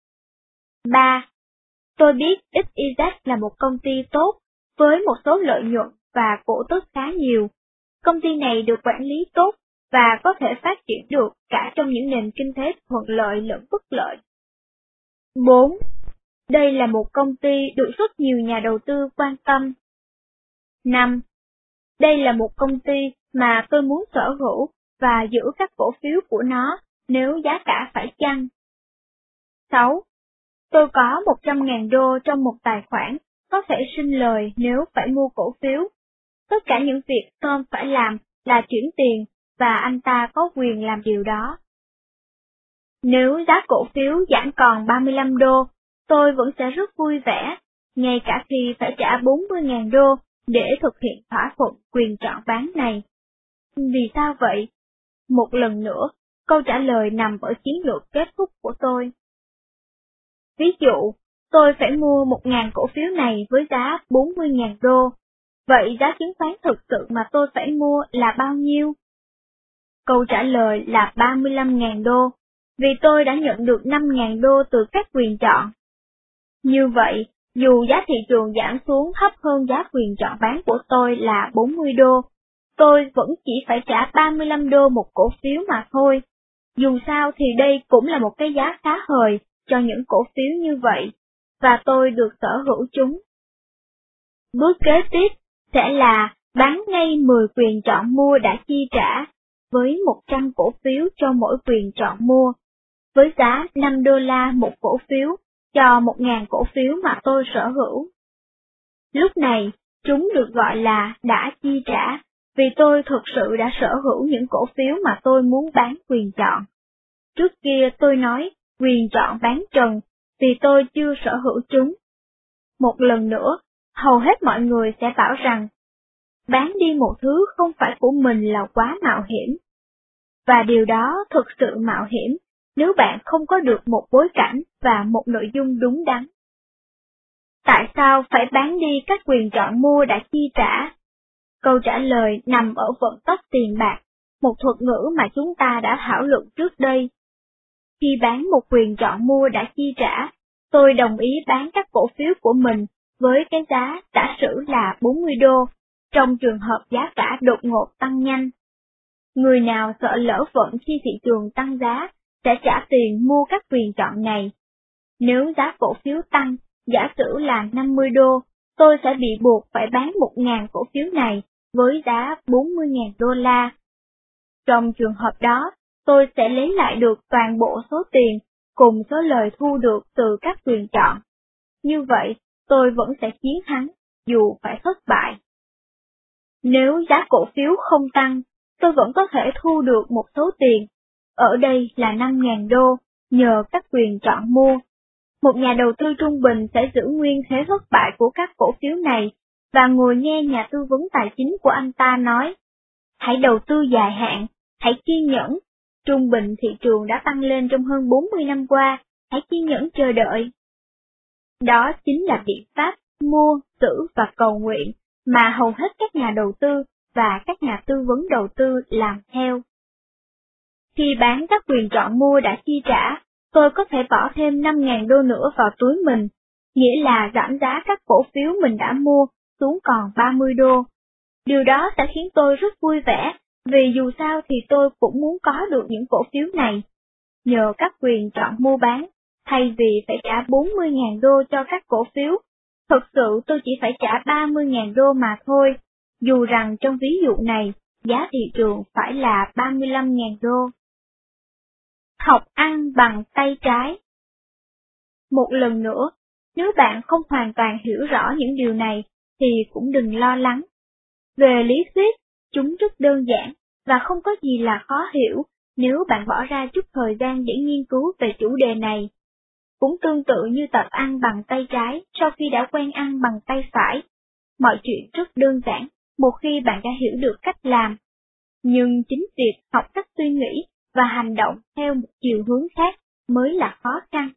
A: ba. Tôi biết ích i dét là một công ty tốt, với một số lợi nhuận và cổ tức khá nhiều. Công ty này được quản lý tốt và có thể phát triển được cả trong những nền kinh tế thuận lợi lẫn bất lợi. bốn. Đây là một công ty được rất nhiều nhà đầu tư quan tâm. năm. Đây là một công ty mà tôi muốn sở hữu và giữ các cổ phiếu của nó nếu giá cả phải chăng. sáu. Tôi có một trăm nghìn đô trong một tài khoản, có thể sinh lời nếu phải mua cổ phiếu. Tất cả những việc Tom phải làm là chuyển tiền, và anh ta có quyền làm điều đó. Nếu giá cổ phiếu giảm còn ba mươi lăm đô, tôi vẫn sẽ rất vui vẻ, ngay cả khi phải trả bốn mươi nghìn đô để thực hiện thỏa thuận quyền chọn bán này. Vì sao vậy? Một lần nữa, câu trả lời nằm ở chiến lược kết thúc của tôi. Ví dụ, tôi phải mua một nghìn cổ phiếu này với giá bốn mươi nghìn đô. Vậy giá chứng khoán thực sự mà tôi phải mua là bao nhiêu? Câu trả lời là ba mươi lăm nghìn đô, vì tôi đã nhận được năm nghìn đô từ các quyền chọn. Như vậy, dù giá thị trường giảm xuống thấp hơn giá quyền chọn bán của tôi là bốn mươi đô, tôi vẫn chỉ phải trả ba mươi lăm đô một cổ phiếu mà thôi. Dù sao thì đây cũng là một cái giá khá hời cho những cổ phiếu như vậy, và tôi được sở hữu chúng. Bước kế tiếp sẽ là bán ngay mười quyền chọn mua đã chi trả, với một trăm cổ phiếu cho mỗi quyền chọn mua, với giá năm đô la một cổ phiếu cho một nghìn cổ phiếu mà tôi sở hữu. Lúc này, chúng được gọi là đã chi trả, vì tôi thực sự đã sở hữu những cổ phiếu mà tôi muốn bán quyền chọn. Trước kia tôi nói quyền chọn bán trần, vì tôi chưa sở hữu chúng. Một lần nữa, hầu hết mọi người sẽ bảo rằng, bán đi một thứ không phải của mình là quá mạo hiểm. Và điều đó thực sự mạo hiểm nếu bạn không có được một bối cảnh và một nội dung đúng đắn. Tại sao phải bán đi các quyền chọn mua đã chi trả? Câu trả lời nằm ở vận tốc tiền bạc, một thuật ngữ mà chúng ta đã thảo luận trước đây. Khi bán một quyền chọn mua đã chi trả, tôi đồng ý bán các cổ phiếu của mình với cái giá giả sử là bốn mươi đô, trong trường hợp giá cả đột ngột tăng nhanh. Người nào sợ lỡ vận khi thị trường tăng giá sẽ trả tiền mua các quyền chọn này. Nếu giá cổ phiếu tăng, giả sử là năm mươi đô, tôi sẽ bị buộc phải bán một nghìn cổ phiếu này với giá bốn mươi nghìn đô la. Trong trường hợp đó, tôi sẽ lấy lại được toàn bộ số tiền cùng số lời thu được từ các quyền chọn. Như vậy, tôi vẫn sẽ chiến thắng, dù phải thất bại. Nếu giá cổ phiếu không tăng, tôi vẫn có thể thu được một số tiền, ở đây là năm nghìn đô, nhờ các quyền chọn mua. Một nhà đầu tư trung bình sẽ giữ nguyên thế thất bại của các cổ phiếu này, và ngồi nghe nhà tư vấn tài chính của anh ta nói, hãy đầu tư dài hạn, hãy kiên nhẫn, trung bình thị trường đã tăng lên trong hơn bốn mươi năm qua, hãy kiên nhẫn chờ đợi. Đó chính là biện pháp mua, giữ và cầu nguyện mà hầu hết các nhà đầu tư và các nhà tư vấn đầu tư làm theo. Khi bán các quyền chọn mua đã chi trả, tôi có thể bỏ thêm năm nghìn đô nữa vào túi mình, nghĩa là giảm giá các cổ phiếu mình đã mua xuống còn ba mươi đô. Điều đó sẽ khiến tôi rất vui vẻ, vì dù sao thì tôi cũng muốn có được những cổ phiếu này. Nhờ các quyền chọn mua bán, thay vì phải trả bốn mươi nghìn đô cho các cổ phiếu, thực sự tôi chỉ phải trả ba mươi nghìn đô mà thôi, dù rằng trong ví dụ này, giá thị trường phải là ba mươi lăm nghìn đô. Học ăn bằng tay trái. Một lần nữa, nếu bạn không hoàn toàn hiểu rõ những điều này, thì cũng đừng lo lắng. Về lý thuyết, chúng rất đơn giản, và không có gì là khó hiểu nếu bạn bỏ ra chút thời gian để nghiên cứu về chủ đề này. Cũng tương tự như tập ăn bằng tay trái sau khi đã quen ăn bằng tay phải. Mọi chuyện rất đơn giản một khi bạn đã hiểu được cách làm. Nhưng chính việc học cách suy nghĩ và hành động theo một chiều hướng khác mới là khó khăn.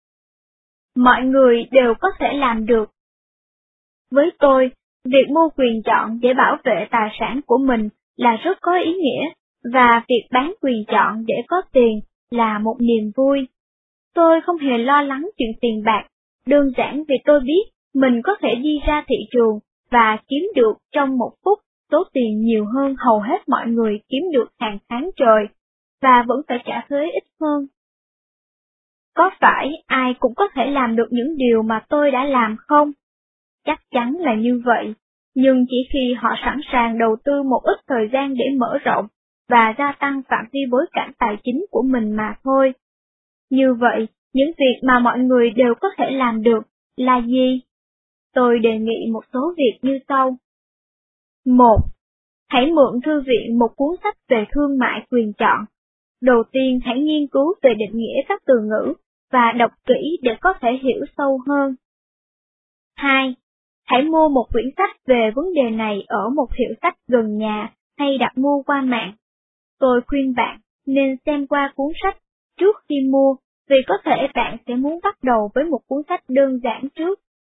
A: Mọi người đều có thể làm được. Với tôi, việc mua quyền chọn để bảo vệ tài sản của mình là rất có ý nghĩa, và việc bán quyền chọn để có tiền là một niềm vui. Tôi không hề lo lắng chuyện tiền bạc, đơn giản vì tôi biết mình có thể đi ra thị trường và kiếm được trong một phút số tiền nhiều hơn hầu hết mọi người kiếm được hàng tháng trời, và vẫn phải trả thuế ít hơn. Có phải ai cũng có thể làm được những điều mà tôi đã làm không? Chắc chắn là như vậy, nhưng chỉ khi họ sẵn sàng đầu tư một ít thời gian để mở rộng và gia tăng phạm vi bối cảnh tài chính của mình mà thôi. Như vậy, những việc mà mọi người đều có thể làm được là gì? Tôi đề nghị một số việc như sau. Một. Hãy mượn thư viện một cuốn sách về thương mại quyền chọn. Đầu tiên hãy nghiên cứu về định nghĩa các từ ngữ và đọc kỹ để có thể hiểu sâu hơn. Hai. Hãy mua một quyển sách về vấn đề này ở một hiệu sách gần nhà hay đặt mua qua mạng. Tôi khuyên bạn nên xem qua cuốn sách trước khi mua, vì có thể bạn sẽ muốn bắt đầu với một cuốn sách đơn giản trước.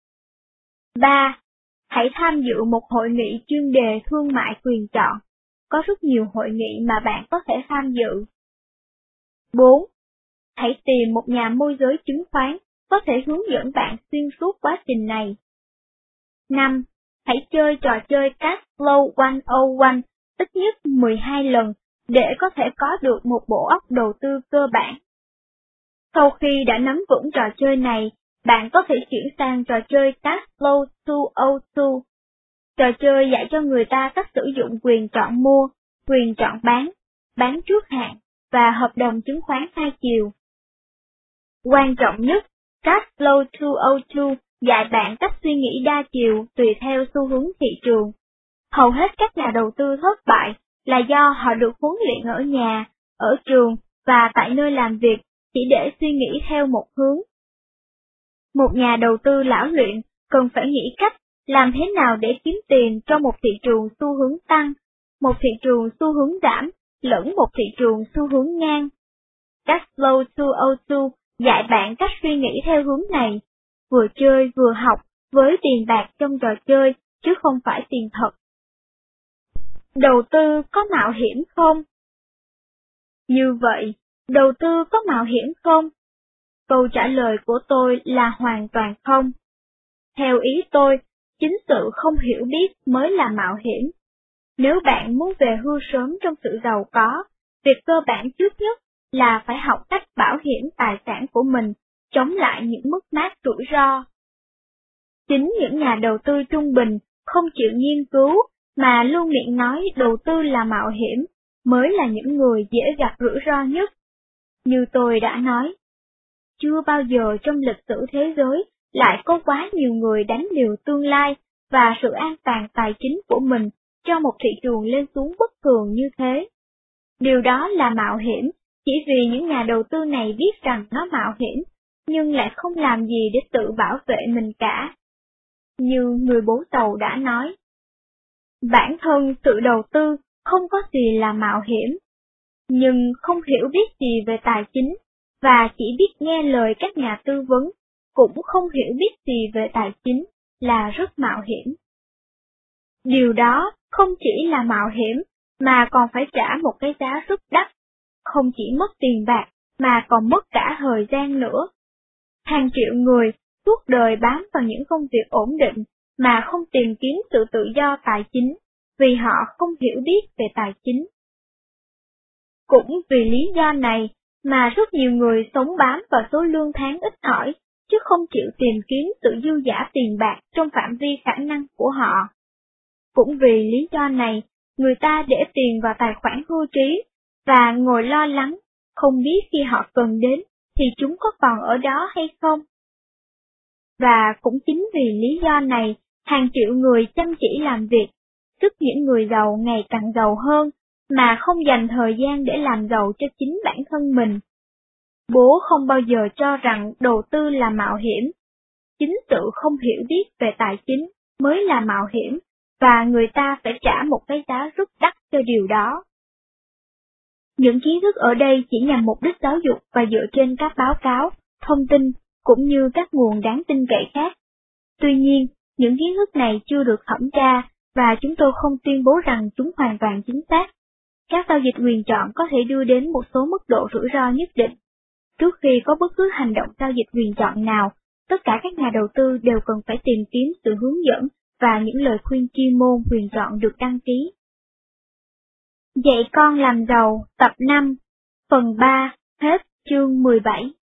A: Ba. Hãy tham dự một hội nghị chuyên đề thương mại quyền chọn. Có rất nhiều hội nghị mà bạn có thể tham dự. Bốn. Hãy tìm một nhà môi giới chứng khoán có thể hướng dẫn bạn xuyên suốt quá trình này. Năm. Hãy chơi trò chơi Cash Flow một không một ít nhất mười hai lần để có thể có được một bộ óc đầu tư cơ bản. Sau khi đã nắm vững trò chơi này, bạn có thể chuyển sang trò chơi Cash Flow hai không hai. Trò chơi dạy cho người ta cách sử dụng quyền chọn mua, quyền chọn bán, bán trước hạn và hợp đồng chứng khoán hai chiều. Quan trọng nhất, Cash Flow hai không hai dạy bạn cách suy nghĩ đa chiều tùy theo xu hướng thị trường. Hầu hết các nhà đầu tư thất bại là do họ được huấn luyện ở nhà, ở trường và tại nơi làm việc chỉ để suy nghĩ theo một hướng. Một nhà đầu tư lão luyện cần phải nghĩ cách làm thế nào để kiếm tiền trong một thị trường xu hướng tăng, một thị trường xu hướng giảm, lẫn một thị trường xu hướng ngang. Cash Flow hai không hai dạy bạn cách suy nghĩ theo hướng này, vừa chơi vừa học với tiền bạc trong trò chơi chứ không phải tiền thật. Đầu tư có mạo hiểm không? Như vậy, đầu tư có mạo hiểm không? Câu trả lời của tôi là hoàn toàn không. Theo ý tôi, chính sự không hiểu biết mới là mạo hiểm. Nếu bạn muốn về hưu sớm trong sự giàu có, việc cơ bản trước nhất là phải học cách bảo hiểm tài sản của mình, chống lại những mất mát rủi ro. Chính những nhà đầu tư trung bình không chịu nghiên cứu mà luôn miệng nói đầu tư là mạo hiểm, mới là những người dễ gặp rủi ro nhất. Như tôi đã nói, chưa bao giờ trong lịch sử thế giới lại có quá nhiều người đánh liều tương lai và sự an toàn tài chính của mình cho một thị trường lên xuống bất thường như thế. Điều đó là mạo hiểm, chỉ vì những nhà đầu tư này biết rằng nó mạo hiểm, nhưng lại không làm gì để tự bảo vệ mình cả. Như người bố Tàu đã nói, bản thân sự đầu tư không có gì là mạo hiểm, nhưng không hiểu biết gì về tài chính và chỉ biết nghe lời các nhà tư vấn, cũng không hiểu biết gì về tài chính là rất mạo hiểm. Điều đó không chỉ là mạo hiểm, mà còn phải trả một cái giá rất đắt, không chỉ mất tiền bạc, mà còn mất cả thời gian nữa. Hàng triệu người suốt đời bám vào những công việc ổn định, mà không tìm kiếm sự tự do tài chính, vì họ không hiểu biết về tài chính. Cũng vì lý do này, mà rất nhiều người sống bám vào số lương tháng ít ỏi, chứ không chịu tìm kiếm sự dư dả tiền bạc trong phạm vi khả năng của họ. Cũng vì lý do này, người ta để tiền vào tài khoản hưu trí, và ngồi lo lắng, không biết khi họ cần đến, thì chúng có còn ở đó hay không. Và cũng chính vì lý do này, hàng triệu người chăm chỉ làm việc, giúp những người giàu ngày càng giàu hơn, mà không dành thời gian để làm giàu cho chính bản thân mình. Bố không bao giờ cho rằng đầu tư là mạo hiểm. Chính sự không hiểu biết về tài chính mới là mạo hiểm, và người ta phải trả một cái giá rất đắt cho điều đó. Những kiến thức ở đây chỉ nhằm mục đích giáo dục và dựa trên các báo cáo, thông tin, cũng như các nguồn đáng tin cậy khác. Tuy nhiên, những kiến thức này chưa được thẩm tra, và chúng tôi không tuyên bố rằng chúng hoàn toàn chính xác. Các giao dịch quyền chọn có thể đưa đến một số mức độ rủi ro nhất định. Trước khi có bất cứ hành động giao dịch quyền chọn nào, tất cả các nhà đầu tư đều cần phải tìm kiếm sự hướng dẫn và những lời khuyên chuyên môn quyền chọn được đăng ký. Dạy con làm giàu tập năm, phần ba, hết chương mười bảy.